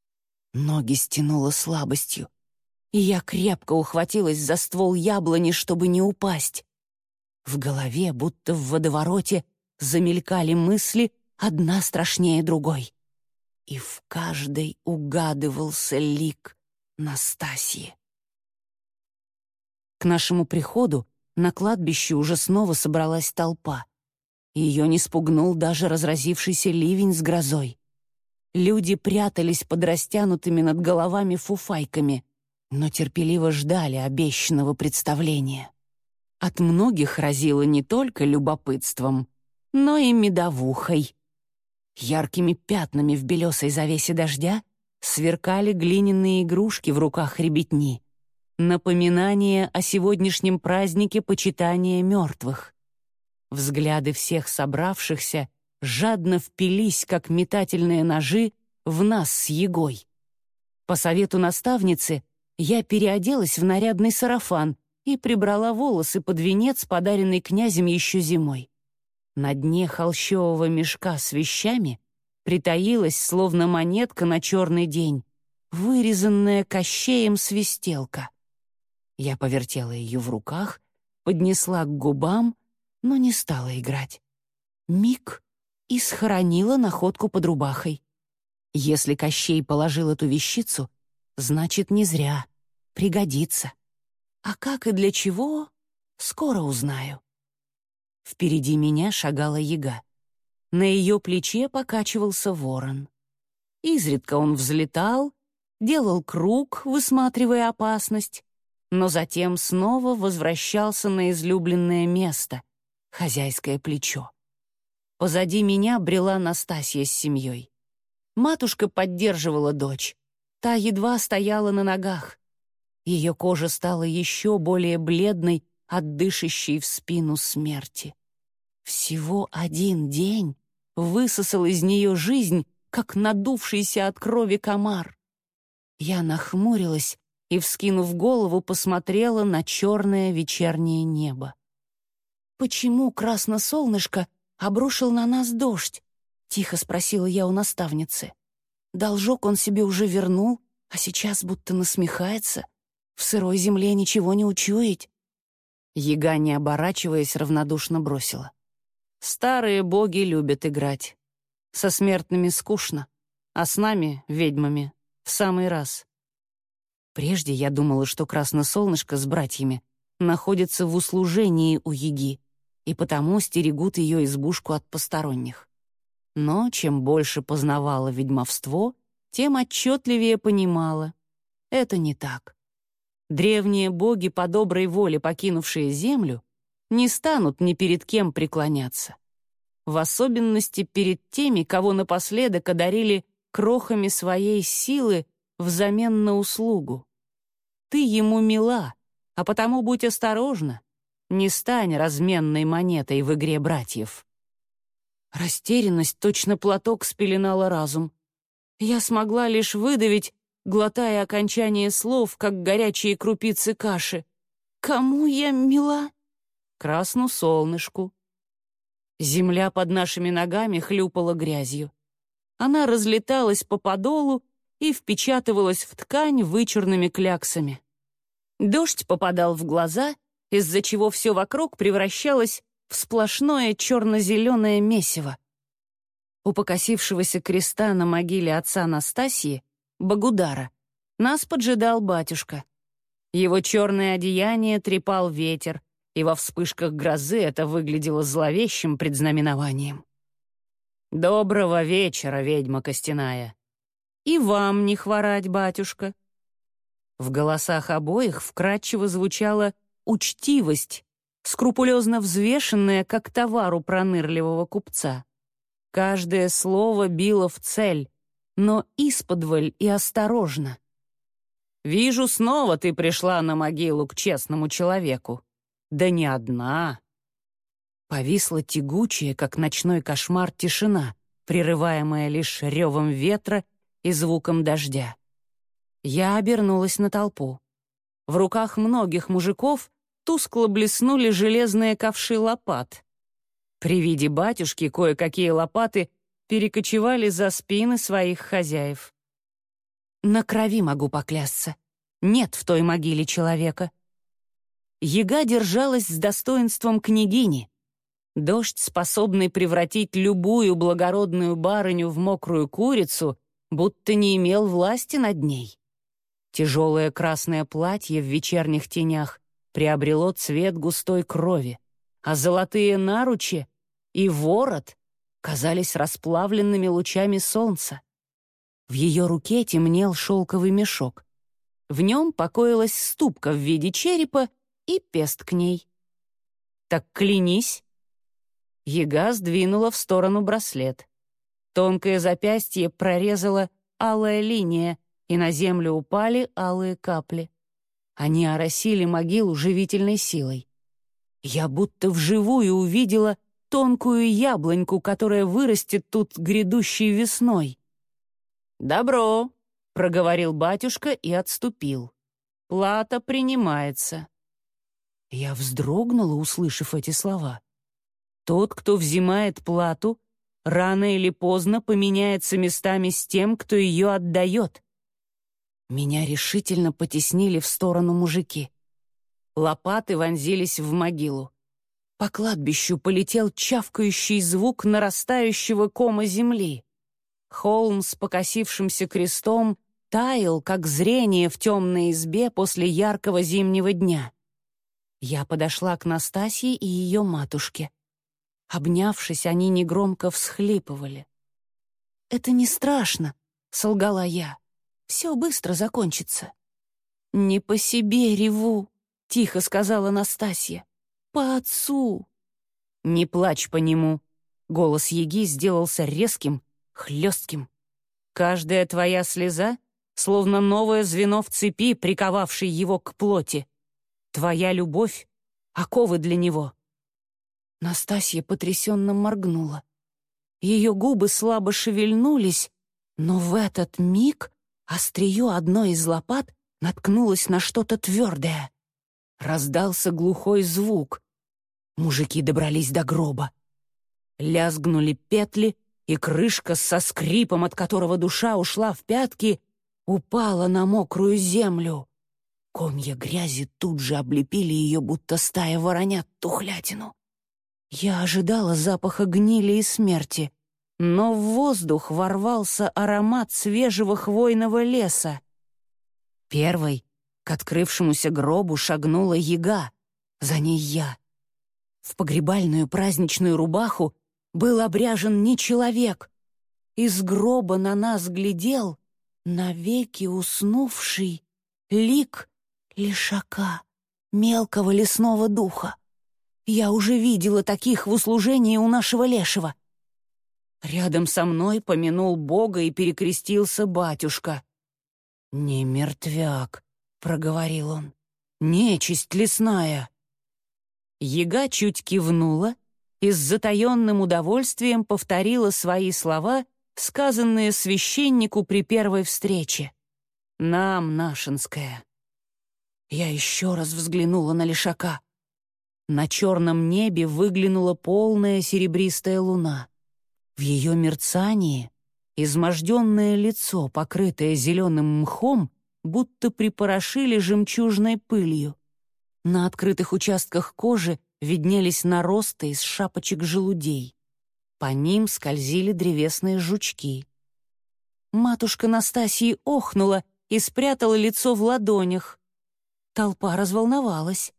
Ноги стянуло слабостью, и я крепко ухватилась за ствол яблони, чтобы не упасть. В голове, будто в водовороте, замелькали мысли, одна страшнее другой. И в каждой угадывался лик Настасьи. К нашему приходу на кладбище уже снова собралась толпа. Ее не спугнул даже разразившийся ливень с грозой. Люди прятались под растянутыми над головами фуфайками, но терпеливо ждали обещанного представления. От многих разило не только любопытством, но и медовухой. Яркими пятнами в белесой завесе дождя сверкали глиняные игрушки в руках ребятни. Напоминание о сегодняшнем празднике почитания мертвых. Взгляды всех собравшихся жадно впились, как метательные ножи, в нас с ягой. По совету наставницы я переоделась в нарядный сарафан и прибрала волосы под венец, подаренный князем еще зимой. На дне холщового мешка с вещами притаилась, словно монетка на черный день, вырезанная Кощеем свистелка. Я повертела ее в руках, поднесла к губам, но не стала играть. Миг и схоронила находку под рубахой. Если Кощей положил эту вещицу, значит, не зря, пригодится. А как и для чего, скоро узнаю. Впереди меня шагала яга. На ее плече покачивался ворон. Изредка он взлетал, делал круг, высматривая опасность, но затем снова возвращался на излюбленное место — хозяйское плечо. Позади меня брела Настасья с семьей. Матушка поддерживала дочь. Та едва стояла на ногах. Ее кожа стала еще более бледной от дышащей в спину смерти. Всего один день высосал из нее жизнь, как надувшийся от крови комар. Я нахмурилась и, вскинув голову, посмотрела на черное вечернее небо. «Почему Красносолнышко обрушил на нас дождь?» — тихо спросила я у наставницы. «Должок он себе уже вернул, а сейчас будто насмехается. В сырой земле ничего не учуять». Яга, не оборачиваясь, равнодушно бросила: «Старые боги любят играть. Со смертными скучно, а с нами, ведьмами, в самый раз». Прежде я думала, что Красносолнышко с братьями находится в услужении у Яги и потому стерегут ее избушку от посторонних. Но чем больше познавала ведьмовство, тем отчетливее понимала — это не так. Древние боги, по доброй воле покинувшие землю, не станут ни перед кем преклоняться. В особенности перед теми, кого напоследок одарили крохами своей силы взамен на услугу. Ты ему мила, а потому будь осторожна, не стань разменной монетой в игре братьев. Растерянность, точно платок, спеленала разум. Я смогла лишь выдавить, глотая окончание слов, как горячие крупицы каши. «Кому я мила?» «Красну солнышку». Земля под нашими ногами хлюпала грязью. Она разлеталась по подолу и впечатывалась в ткань вычурными кляксами. Дождь попадал в глаза, из-за чего все вокруг превращалось в сплошное черно-зеленое месиво. У покосившегося креста на могиле отца Настасьи, Богудара, нас поджидал батюшка. Его черное одеяние трепал ветер, и во вспышках грозы это выглядело зловещим предзнаменованием. «Доброго вечера, ведьма костяная!» «И вам не хворать, батюшка!» В голосах обоих вкрадчиво звучала учтивость, скрупулезно взвешенная, как товар у пронырливого купца. Каждое слово било в цель, но исподволь и осторожно. «Вижу, снова ты пришла на могилу к честному человеку. Да не одна». Повисла тягучая, как ночной кошмар, тишина, прерываемая лишь ревом ветра и звуком дождя. Я обернулась на толпу. В руках многих мужиков тускло блеснули железные ковши лопат. При виде батюшки кое-какие лопаты перекочевали за спины своих хозяев. На крови могу поклясться. Нет в той могиле человека. Яга держалась с достоинством княгини. Дождь, способный превратить любую благородную барыню в мокрую курицу, будто не имел власти над ней. Тяжелое красное платье в вечерних тенях приобрело цвет густой крови, а золотые наручи и ворот казались расплавленными лучами солнца. В ее руке темнел шелковый мешок. В нем покоилась ступка в виде черепа и пест к ней. «Так клянись!» Яга сдвинула в сторону браслет. Тонкое запястье прорезала алая линия, и на землю упали алые капли. Они оросили могилу живительной силой. Я будто вживую увидела тонкую яблоньку, которая вырастет тут грядущей весной. «Добро», — проговорил батюшка и отступил. «Плата принимается». Я вздрогнула, услышав эти слова. Тот, кто взимает плату, рано или поздно поменяется местами с тем, кто ее отдает. Меня решительно потеснили в сторону мужики. Лопаты вонзились в могилу. По кладбищу полетел чавкающий звук нарастающего кома земли. Холм с покосившимся крестом таял, как зрение в темной избе после яркого зимнего дня. Я подошла к Настасье и ее матушке. Обнявшись, они негромко всхлипывали. «Это не страшно», — солгала я. «Все быстро закончится». «Не по себе реву», — тихо сказала Настасья. «По отцу». «Не плачь по нему». Голос Яги сделался резким, хлестким. «Каждая твоя слеза — словно новое звено в цепи, приковавшей его к плоти. Твоя любовь — оковы для него». Настасья потрясенно моргнула. Ее губы слабо шевельнулись, но в этот миг острие одной из лопат наткнулось на что-то твердое. Раздался глухой звук. Мужики добрались до гроба. Лязгнули петли, и крышка со скрипом, от которого душа ушла в пятки, упала на мокрую землю. Комья грязи тут же облепили ее, будто стая воронят тухлятину. Я ожидала запаха гнили и смерти, но в воздух ворвался аромат свежего хвойного леса. Первой к открывшемуся гробу шагнула Яга, за ней я. В погребальную праздничную рубаху был обряжен не человек. Из гроба на нас глядел навеки уснувший лик лишака, мелкого лесного духа. Я уже видела таких в услужении у нашего лешего. Рядом со мной помянул Бога и перекрестился батюшка. «Не мертвяк», — проговорил он, — «нечисть лесная». Яга чуть кивнула и с затаенным удовольствием повторила свои слова, сказанные священнику при первой встрече. «Нам, Нашинская». Я еще раз взглянула на лишака. На черном небе выглянула полная серебристая луна. В ее мерцании изможденное лицо, покрытое зеленым мхом, будто припорошили жемчужной пылью. На открытых участках кожи виднелись наросты из шапочек желудей. По ним скользили древесные жучки. Матушка Настасьи охнула и спрятала лицо в ладонях. Толпа разволновалась.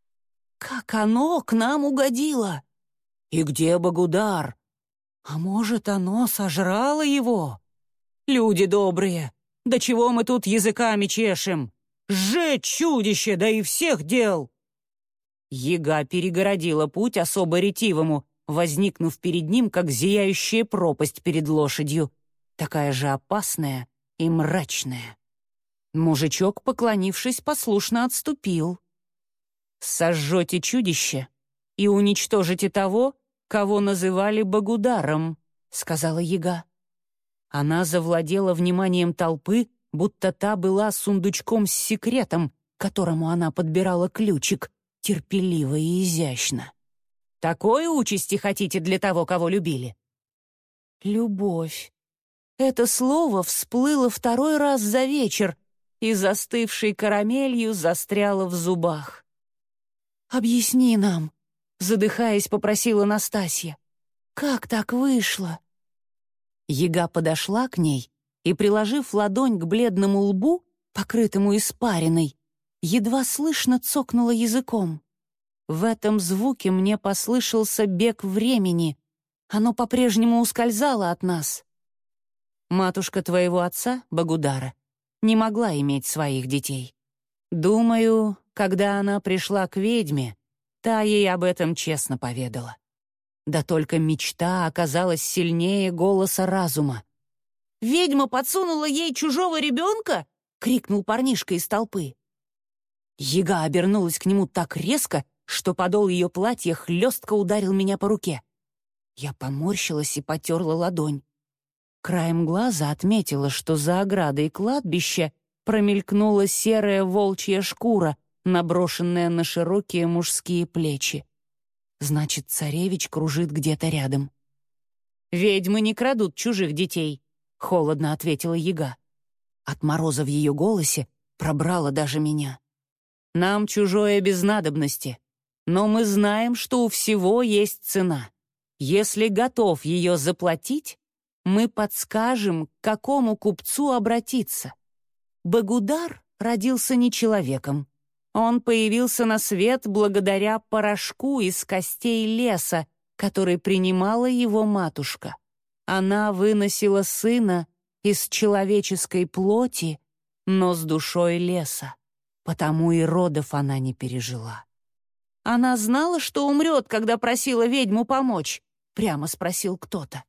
«Как оно к нам угодило?» «И где Богудар?» «А может, оно сожрало его?» «Люди добрые, до чего мы тут языками чешем? Сжечь чудище, да и всех дел!» Яга перегородила путь особо ретивому, возникнув перед ним, как зияющая пропасть перед лошадью, такая же опасная и мрачная. Мужичок, поклонившись, послушно отступил. «Сожжете чудище и уничтожите того, кого называли Богударом», — сказала Яга. Она завладела вниманием толпы, будто та была сундучком с секретом, к которому она подбирала ключик, терпеливо и изящно. «Такой участи хотите для того, кого любили?» «Любовь». Это слово всплыло второй раз за вечер и застывшей карамелью застряло в зубах. «Объясни нам», — задыхаясь, попросила Настасья. «Как так вышло?» Яга подошла к ней и, приложив ладонь к бледному лбу, покрытому испариной, едва слышно цокнула языком. В этом звуке мне послышался бег времени. Оно по-прежнему ускользало от нас. Матушка твоего отца, Богудара, не могла иметь своих детей. Думаю, когда она пришла к ведьме, та ей об этом честно поведала. Да только мечта оказалась сильнее голоса разума. «Ведьма подсунула ей чужого ребенка?» — крикнул парнишка из толпы. Яга обернулась к нему так резко, что подол ее платья хлестко ударил меня по руке. Я поморщилась и потерла ладонь. Краем глаза отметила, что за оградой кладбища промелькнула серая волчья шкура, наброшенная на широкие мужские плечи. Значит, царевич кружит где-то рядом. «Ведьмы не крадут чужих детей», — холодно ответила Яга. От мороза в ее голосе пробрало даже меня. «Нам чужое без надобности, но мы знаем, что у всего есть цена. Если готов ее заплатить, мы подскажем, к какому купцу обратиться. Богудар родился не человеком. Он появился на свет благодаря порошку из костей леса, который принимала его матушка. Она выносила сына из человеческой плоти, но с душой леса. потому и родов она не пережила. «Она знала, что умрет, когда просила ведьму помочь?» — прямо спросил кто-то.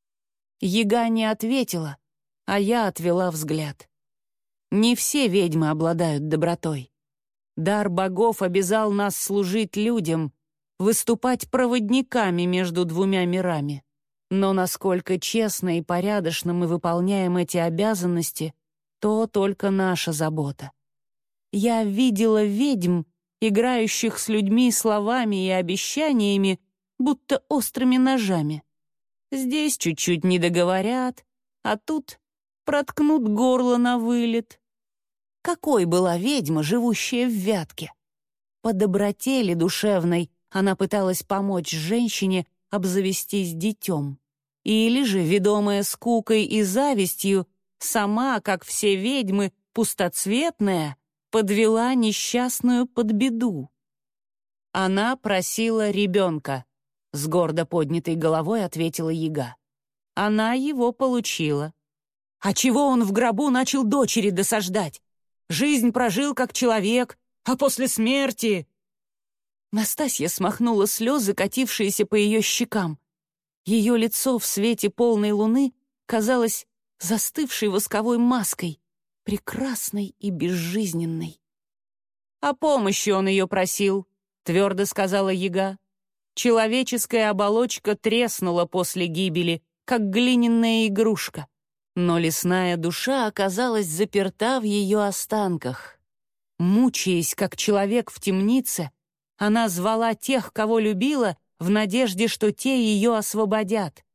Яга не ответила, а я отвела взгляд. Не все ведьмы обладают добротой. Дар богов обязал нас служить людям, выступать проводниками между двумя мирами. Но насколько честно и порядочно мы выполняем эти обязанности, то только наша забота. Я видела ведьм, играющих с людьми словами и обещаниями, будто острыми ножами. Здесь чуть-чуть не договорят, а тут проткнут горло на вылет. Какой была ведьма, живущая в Вятке? По доброте ли душевной она пыталась помочь женщине обзавестись детем? Или же, ведомая скукой и завистью, сама, как все ведьмы, пустоцветная, подвела несчастную под беду? Она просила ребенка, с гордо поднятой головой ответила Яга. Она его получила. А чего он в гробу начал дочери досаждать? Жизнь прожил как человек, а после смерти... Настасья смахнула слезы, катившиеся по ее щекам. Ее лицо в свете полной луны казалось застывшей восковой маской, прекрасной и безжизненной. «О помощи он ее просил», — твердо сказала Яга. Человеческая оболочка треснула после гибели, как глиняная игрушка. Но лесная душа оказалась заперта в ее останках. Мучаясь, как человек в темнице, она звала тех, кого любила, в надежде, что те ее освободят.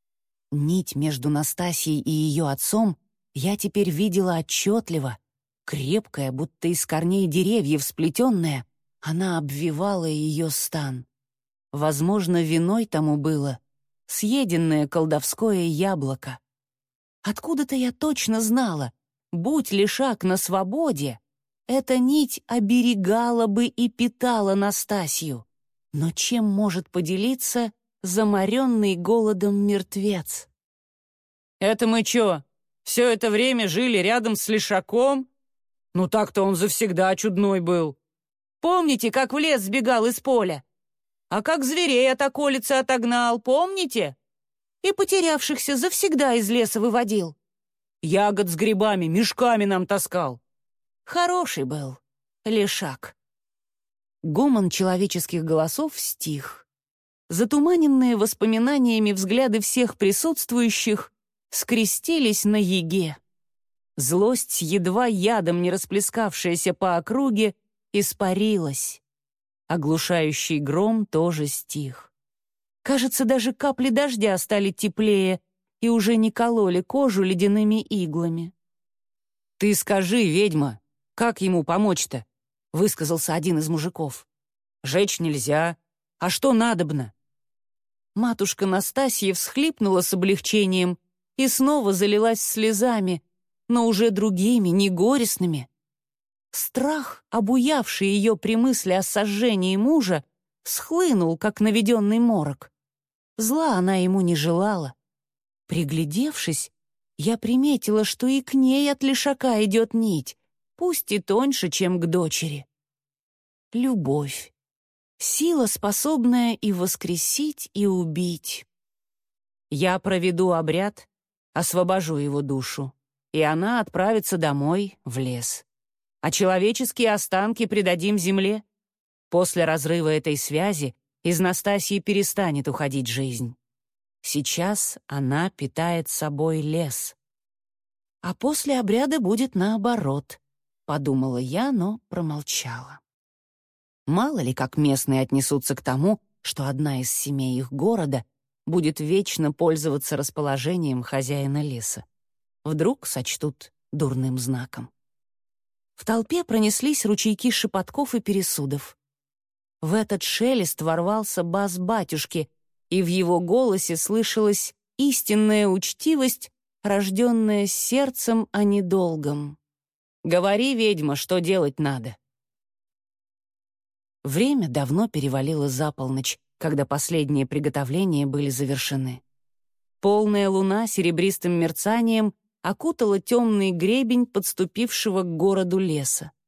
Нить между Настасьей и ее отцом я теперь видела отчетливо. Крепкая, будто из корней деревьев сплетенная, она обвивала ее стан. Возможно, виной тому было съеденное колдовское яблоко. Откуда-то я точно знала, будь Лешак на свободе, эта нить оберегала бы и питала Настасью. Но чем может поделиться заморенный голодом мертвец? «Это мы чё, все это время жили рядом с Лешаком? Ну так-то он завсегда чудной был. Помните, как в лес сбегал из поля? А как зверей от околицы отогнал, помните? И потерявшихся завсегда из леса выводил. Ягод с грибами, мешками нам таскал. Хороший был Лешак». Гомон человеческих голосов стих. Затуманенные воспоминаниями взгляды всех присутствующих скрестились на Яге. Злость, едва ядом не расплескавшаяся по округе, испарилась. Оглушающий гром тоже стих. Кажется, даже капли дождя стали теплее и уже не кололи кожу ледяными иглами. «Ты скажи, ведьма, как ему помочь-то?» — высказался один из мужиков. «Жечь нельзя. А что надобно?» Матушка Настасья всхлипнула с облегчением и снова залилась слезами, но уже другими, не горестными. Страх, обуявший ее при мысли о сожжении мужа, схлынул, как наведенный морок. Зла она ему не желала. Приглядевшись, я приметила, что и к ней от Лешака идет нить, пусть и тоньше, чем к дочери. Любовь. Сила, способная и воскресить, и убить. Я проведу обряд, освобожу его душу, и она отправится домой, в лес. А человеческие останки предадим земле. После разрыва этой связи из Настасьи перестанет уходить жизнь. Сейчас она питает собой лес. А после обряда будет наоборот, подумала я, но промолчала. Мало ли, как местные отнесутся к тому, что одна из семей их города будет вечно пользоваться расположением хозяина леса. Вдруг сочтут дурным знаком. В толпе пронеслись ручейки шепотков и пересудов. В этот шелест ворвался бас батюшки, и в его голосе слышалась истинная учтивость, рожденная сердцем, а не долгом. «Говори, ведьма, что делать надо». Время давно перевалило за полночь, когда последние приготовления были завершены. Полная луна серебристым мерцанием окутала темный гребень подступившего к городу леса.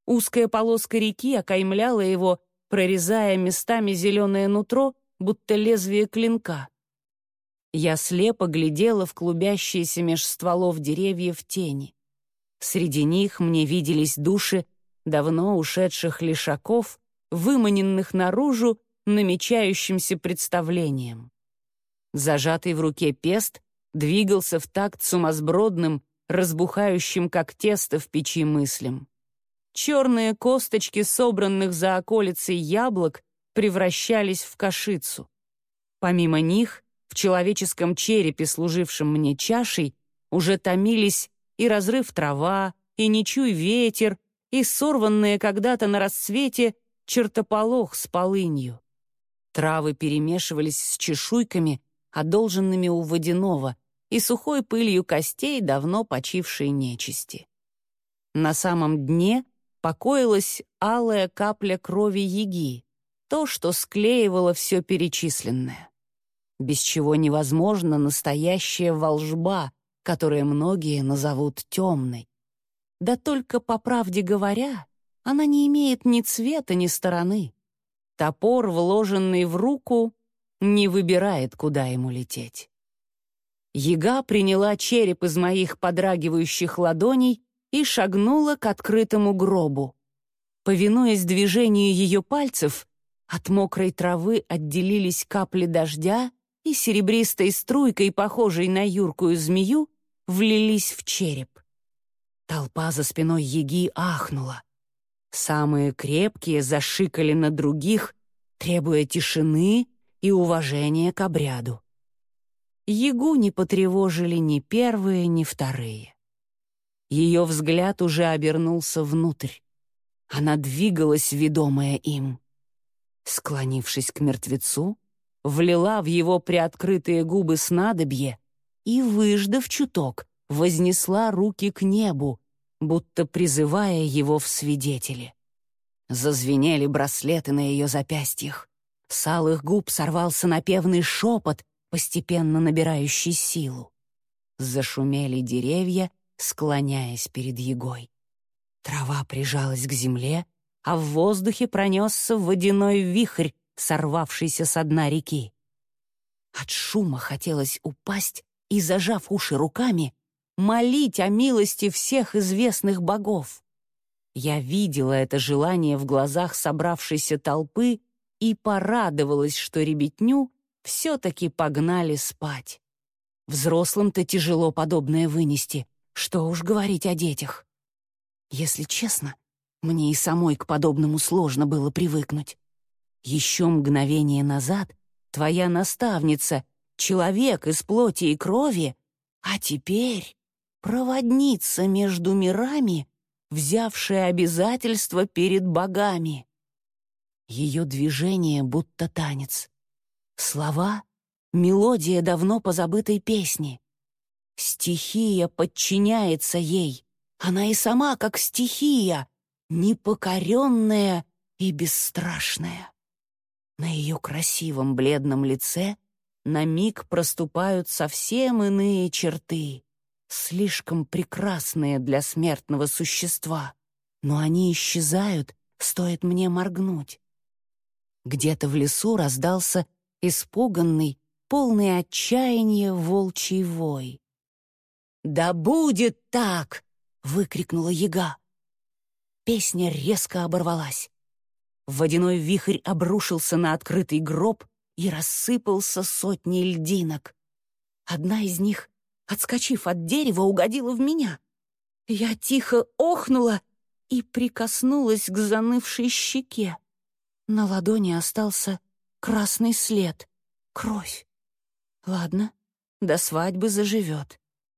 Узкая полоска реки окаймляла его, прорезая местами зеленое нутро, будто лезвие клинка. Я слепо глядела в клубящиеся меж стволов деревьев тени. Среди них мне виделись души давно ушедших лишаков, выманенных наружу намечающимся представлением. Зажатый в руке пест двигался в такт сумасбродным, разбухающим, как тесто в печи, мыслям. Черные косточки, собранных за околицей яблок, превращались в кашицу. Помимо них, в человеческом черепе, служившем мне чашей, уже томились и разрыв трава, и не чуй ветер, и сорванные когда-то на рассвете чертополох с полынью. Травы перемешивались с чешуйками, одолженными у водяного, и сухой пылью костей давно почившей нечисти. На самом дне покоилась алая капля крови яги, то, что склеивало все перечисленное. Без чего невозможна настоящая волжба, которую многие назовут темной. Да только, по правде говоря, она не имеет ни цвета, ни стороны. Топор, вложенный в руку, не выбирает, куда ему лететь. Яга приняла череп из моих подрагивающих ладоней и шагнула к открытому гробу. Повинуясь движению ее пальцев, от мокрой травы отделились капли дождя и серебристой струйкой, похожей на юркую змею, влились в череп. Толпа за спиной яги ахнула. Самые крепкие зашикали на других, требуя тишины и уважения к обряду. Ягу не потревожили ни первые, ни вторые. Ее взгляд уже обернулся внутрь. Она двигалась, ведомая им. Склонившись к мертвецу, влила в его приоткрытые губы снадобье и, выждав чуток, вознесла руки к небу, будто призывая его в свидетели. Зазвенели браслеты на ее запястьях. С алых губ сорвался напевный шепот, постепенно набирающий силу. Зашумели деревья, склоняясь перед ягой. Трава прижалась к земле, а в воздухе пронесся водяной вихрь, сорвавшийся со дна реки. От шума хотелось упасть и, зажав уши руками, молить о милости всех известных богов. Я видела это желание в глазах собравшейся толпы и порадовалась, что ребятню все-таки погнали спать. Взрослым-то тяжело подобное вынести, что уж говорить о детях. Если честно, мне и самой к подобному сложно было привыкнуть. Еще мгновение назад твоя наставница — человек из плоти и крови, а теперь проводница между мирами, взявшая обязательства перед богами. Ее движение будто танец. Слова — мелодия давно позабытой песни. Стихия подчиняется ей. Она и сама как стихия, непокоренная и бесстрашная. На ее красивом бледном лице на миг проступают совсем иные черты, слишком прекрасные для смертного существа, но они исчезают, стоит мне моргнуть. Где-то в лесу раздался испуганный, полный отчаяния волчий вой. «Да будет так!» — выкрикнула яга. Песня резко оборвалась. Водяной вихрь обрушился на открытый гроб и рассыпался сотней льдинок. Одна из них, отскочив от дерева, угодила в меня. Я тихо охнула и прикоснулась к занывшей щеке. На ладони остался красный след, кровь. Ладно, до свадьбы заживет.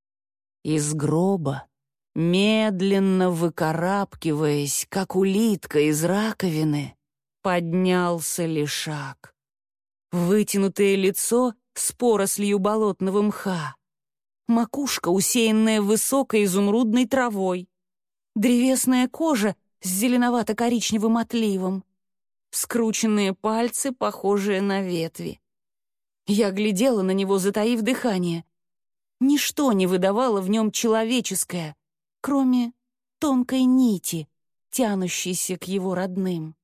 Из гроба, медленно выкарабкиваясь, как улитка из раковины, поднялся лишак. Вытянутое лицо с порослью болотного мха, макушка, усеянная высокой изумрудной травой, древесная кожа с зеленовато-коричневым отливом, скрученные пальцы, похожие на ветви. Я глядела на него, затаив дыхание. Ничто не выдавало в нем человеческое, кроме тонкой нити, тянущийся к его родным.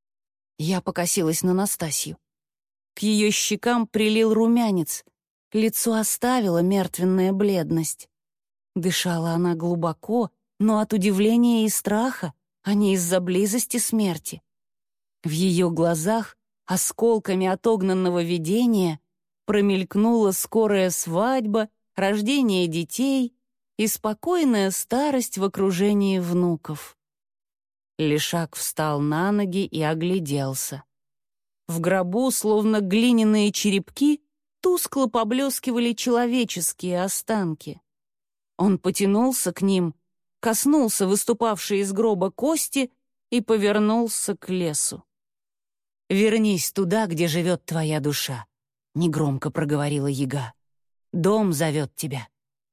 Я покосилась на Настасью. К ее щекам прилил румянец, лицо оставило мертвенная бледность. Дышала она глубоко, но от удивления и страха, а не из-за близости смерти. В ее глазах, осколками отогнанного видения, промелькнула скорая свадьба, рождение детей и спокойная старость в окружении внуков. Лешак встал на ноги и огляделся. В гробу, словно глиняные черепки, тускло поблескивали человеческие останки. Он потянулся к ним, коснулся выступавшей из гроба кости и повернулся к лесу. «Вернись туда, где живет твоя душа», — негромко проговорила яга. «Дом зовет тебя».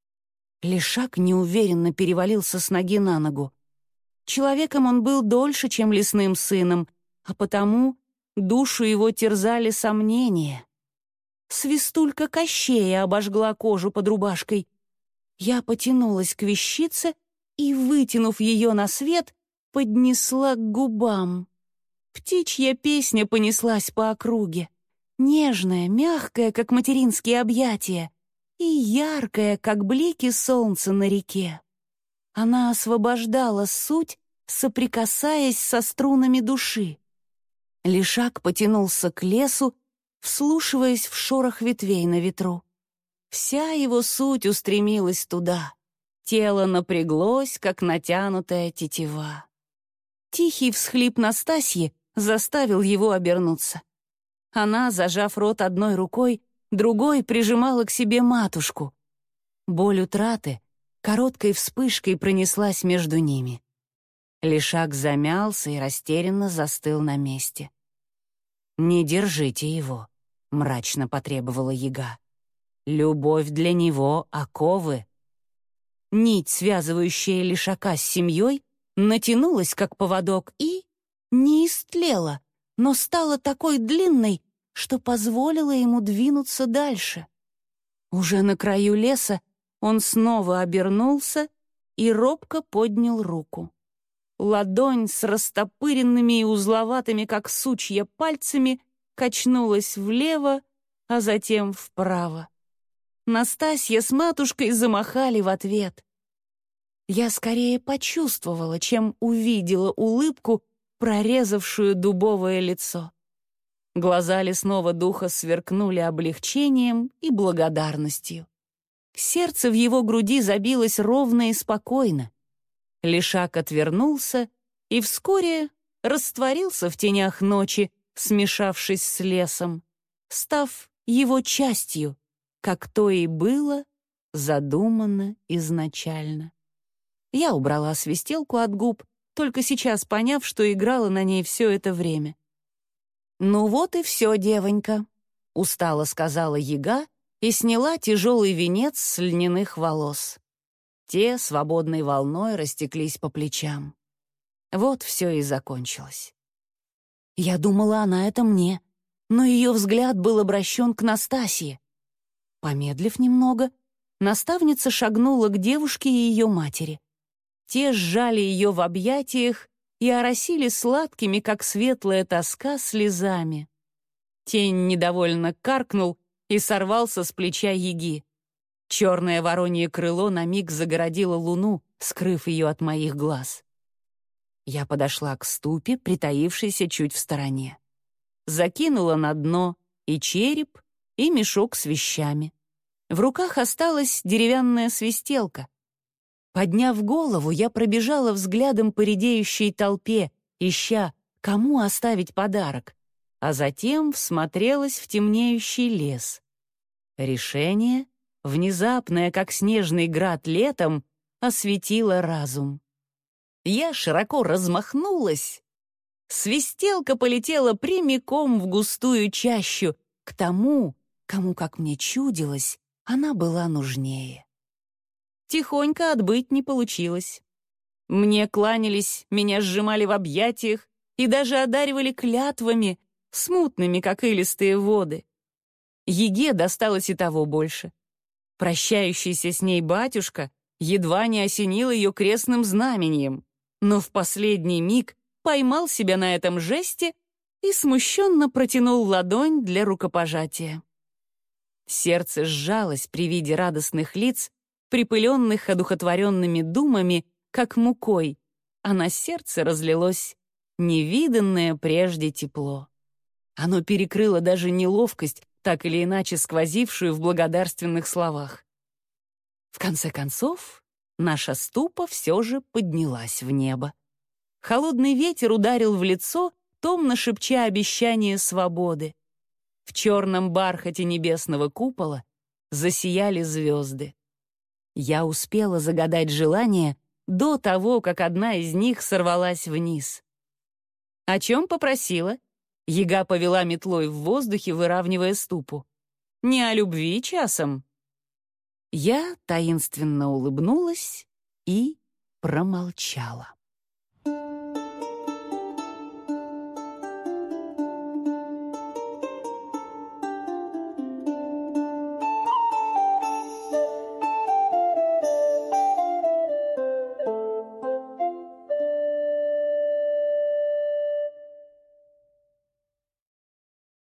Лешак неуверенно перевалился с ноги на ногу. Человеком он был дольше, чем лесным сыном, а потому душу его терзали сомнения. Свистулька Кощея обожгла кожу под рубашкой. Я потянулась к вещице и, вытянув ее на свет, поднесла к губам. Птичья песня понеслась по округе. Нежная, мягкая, как материнские объятия, и яркая, как блики солнца на реке. Она освобождала суть, соприкасаясь со струнами души. Лешак потянулся к лесу, вслушиваясь в шорох ветвей на ветру. Вся его суть устремилась туда. Тело напряглось, как натянутая тетива. Тихий всхлип Настасьи заставил его обернуться. Она, зажав рот одной рукой, другой прижимала к себе матушку. Боль утраты короткой вспышкой пронеслась между ними. Лешак замялся и растерянно застыл на месте. «Не держите его», — мрачно потребовала яга. «Любовь для него — оковы». Нить, связывающая Лешака с семьей, натянулась, как поводок, и не истлела, но стала такой длинной, что позволила ему двинуться дальше. Уже на краю леса он снова обернулся и робко поднял руку. Ладонь с растопыренными и узловатыми, как сучья, пальцами качнулась влево, а затем вправо. Настасья с матушкой замахали в ответ. Я скорее почувствовала, чем увидела улыбку, прорезавшую дубовое лицо. Глаза лесного духа сверкнули облегчением и благодарностью. Сердце в его груди забилось ровно и спокойно. Лешак отвернулся и вскоре растворился в тенях ночи, смешавшись с лесом, став его частью, как то и было задумано изначально. Я убрала свистелку от губ, только сейчас поняв, что играла на ней все это время. «Ну вот и все, девонька», — устало сказала яга и сняла тяжелый венец с льняных волос. Те свободной волной растеклись по плечам. Вот все и закончилось. Я думала, она это мне, но ее взгляд был обращен к Настасье. Помедлив немного, наставница шагнула к девушке и ее матери. Те сжали ее в объятиях и оросили сладкими, как светлая тоска, слезами. Тень недовольно каркнул и сорвался с плеча яги. Черное воронье крыло на миг загородило луну, скрыв ее от моих глаз. Я подошла к ступе, притаившейся чуть в стороне. Закинула на дно и череп, и мешок с вещами. В руках осталась деревянная свистелка. Подняв голову, я пробежала взглядом по редеющей толпе, ища, кому оставить подарок, а затем всмотрелась в темнеющий лес. Решение, внезапное, как снежный град летом, осветило разум. Я широко размахнулась. Свистелка полетела прямиком в густую чащу, к тому, кому, как мне чудилось, она была нужнее. Тихонько отбыть не получилось. Мне кланялись, меня сжимали в объятиях и даже одаривали клятвами, смутными, как илистые воды. Яге досталось и того больше. Прощающийся с ней батюшка едва не осенил ее крестным знамением. но в последний миг поймал себя на этом жесте и смущенно протянул ладонь для рукопожатия. Сердце сжалось при виде радостных лиц, припыленных одухотворенными думами, как мукой, а на сердце разлилось невиданное прежде тепло. Оно перекрыло даже неловкость, так или иначе сквозившую в благодарственных словах. В конце концов, наша ступа все же поднялась в небо. Холодный ветер ударил в лицо, томно шепча обещание свободы. В черном бархате небесного купола засияли звезды. Я успела загадать желание до того, как одна из них сорвалась вниз. «О чем попросила?» Яга повела метлой в воздухе, выравнивая ступу. «Не о любви часом?» Я таинственно улыбнулась и промолчала.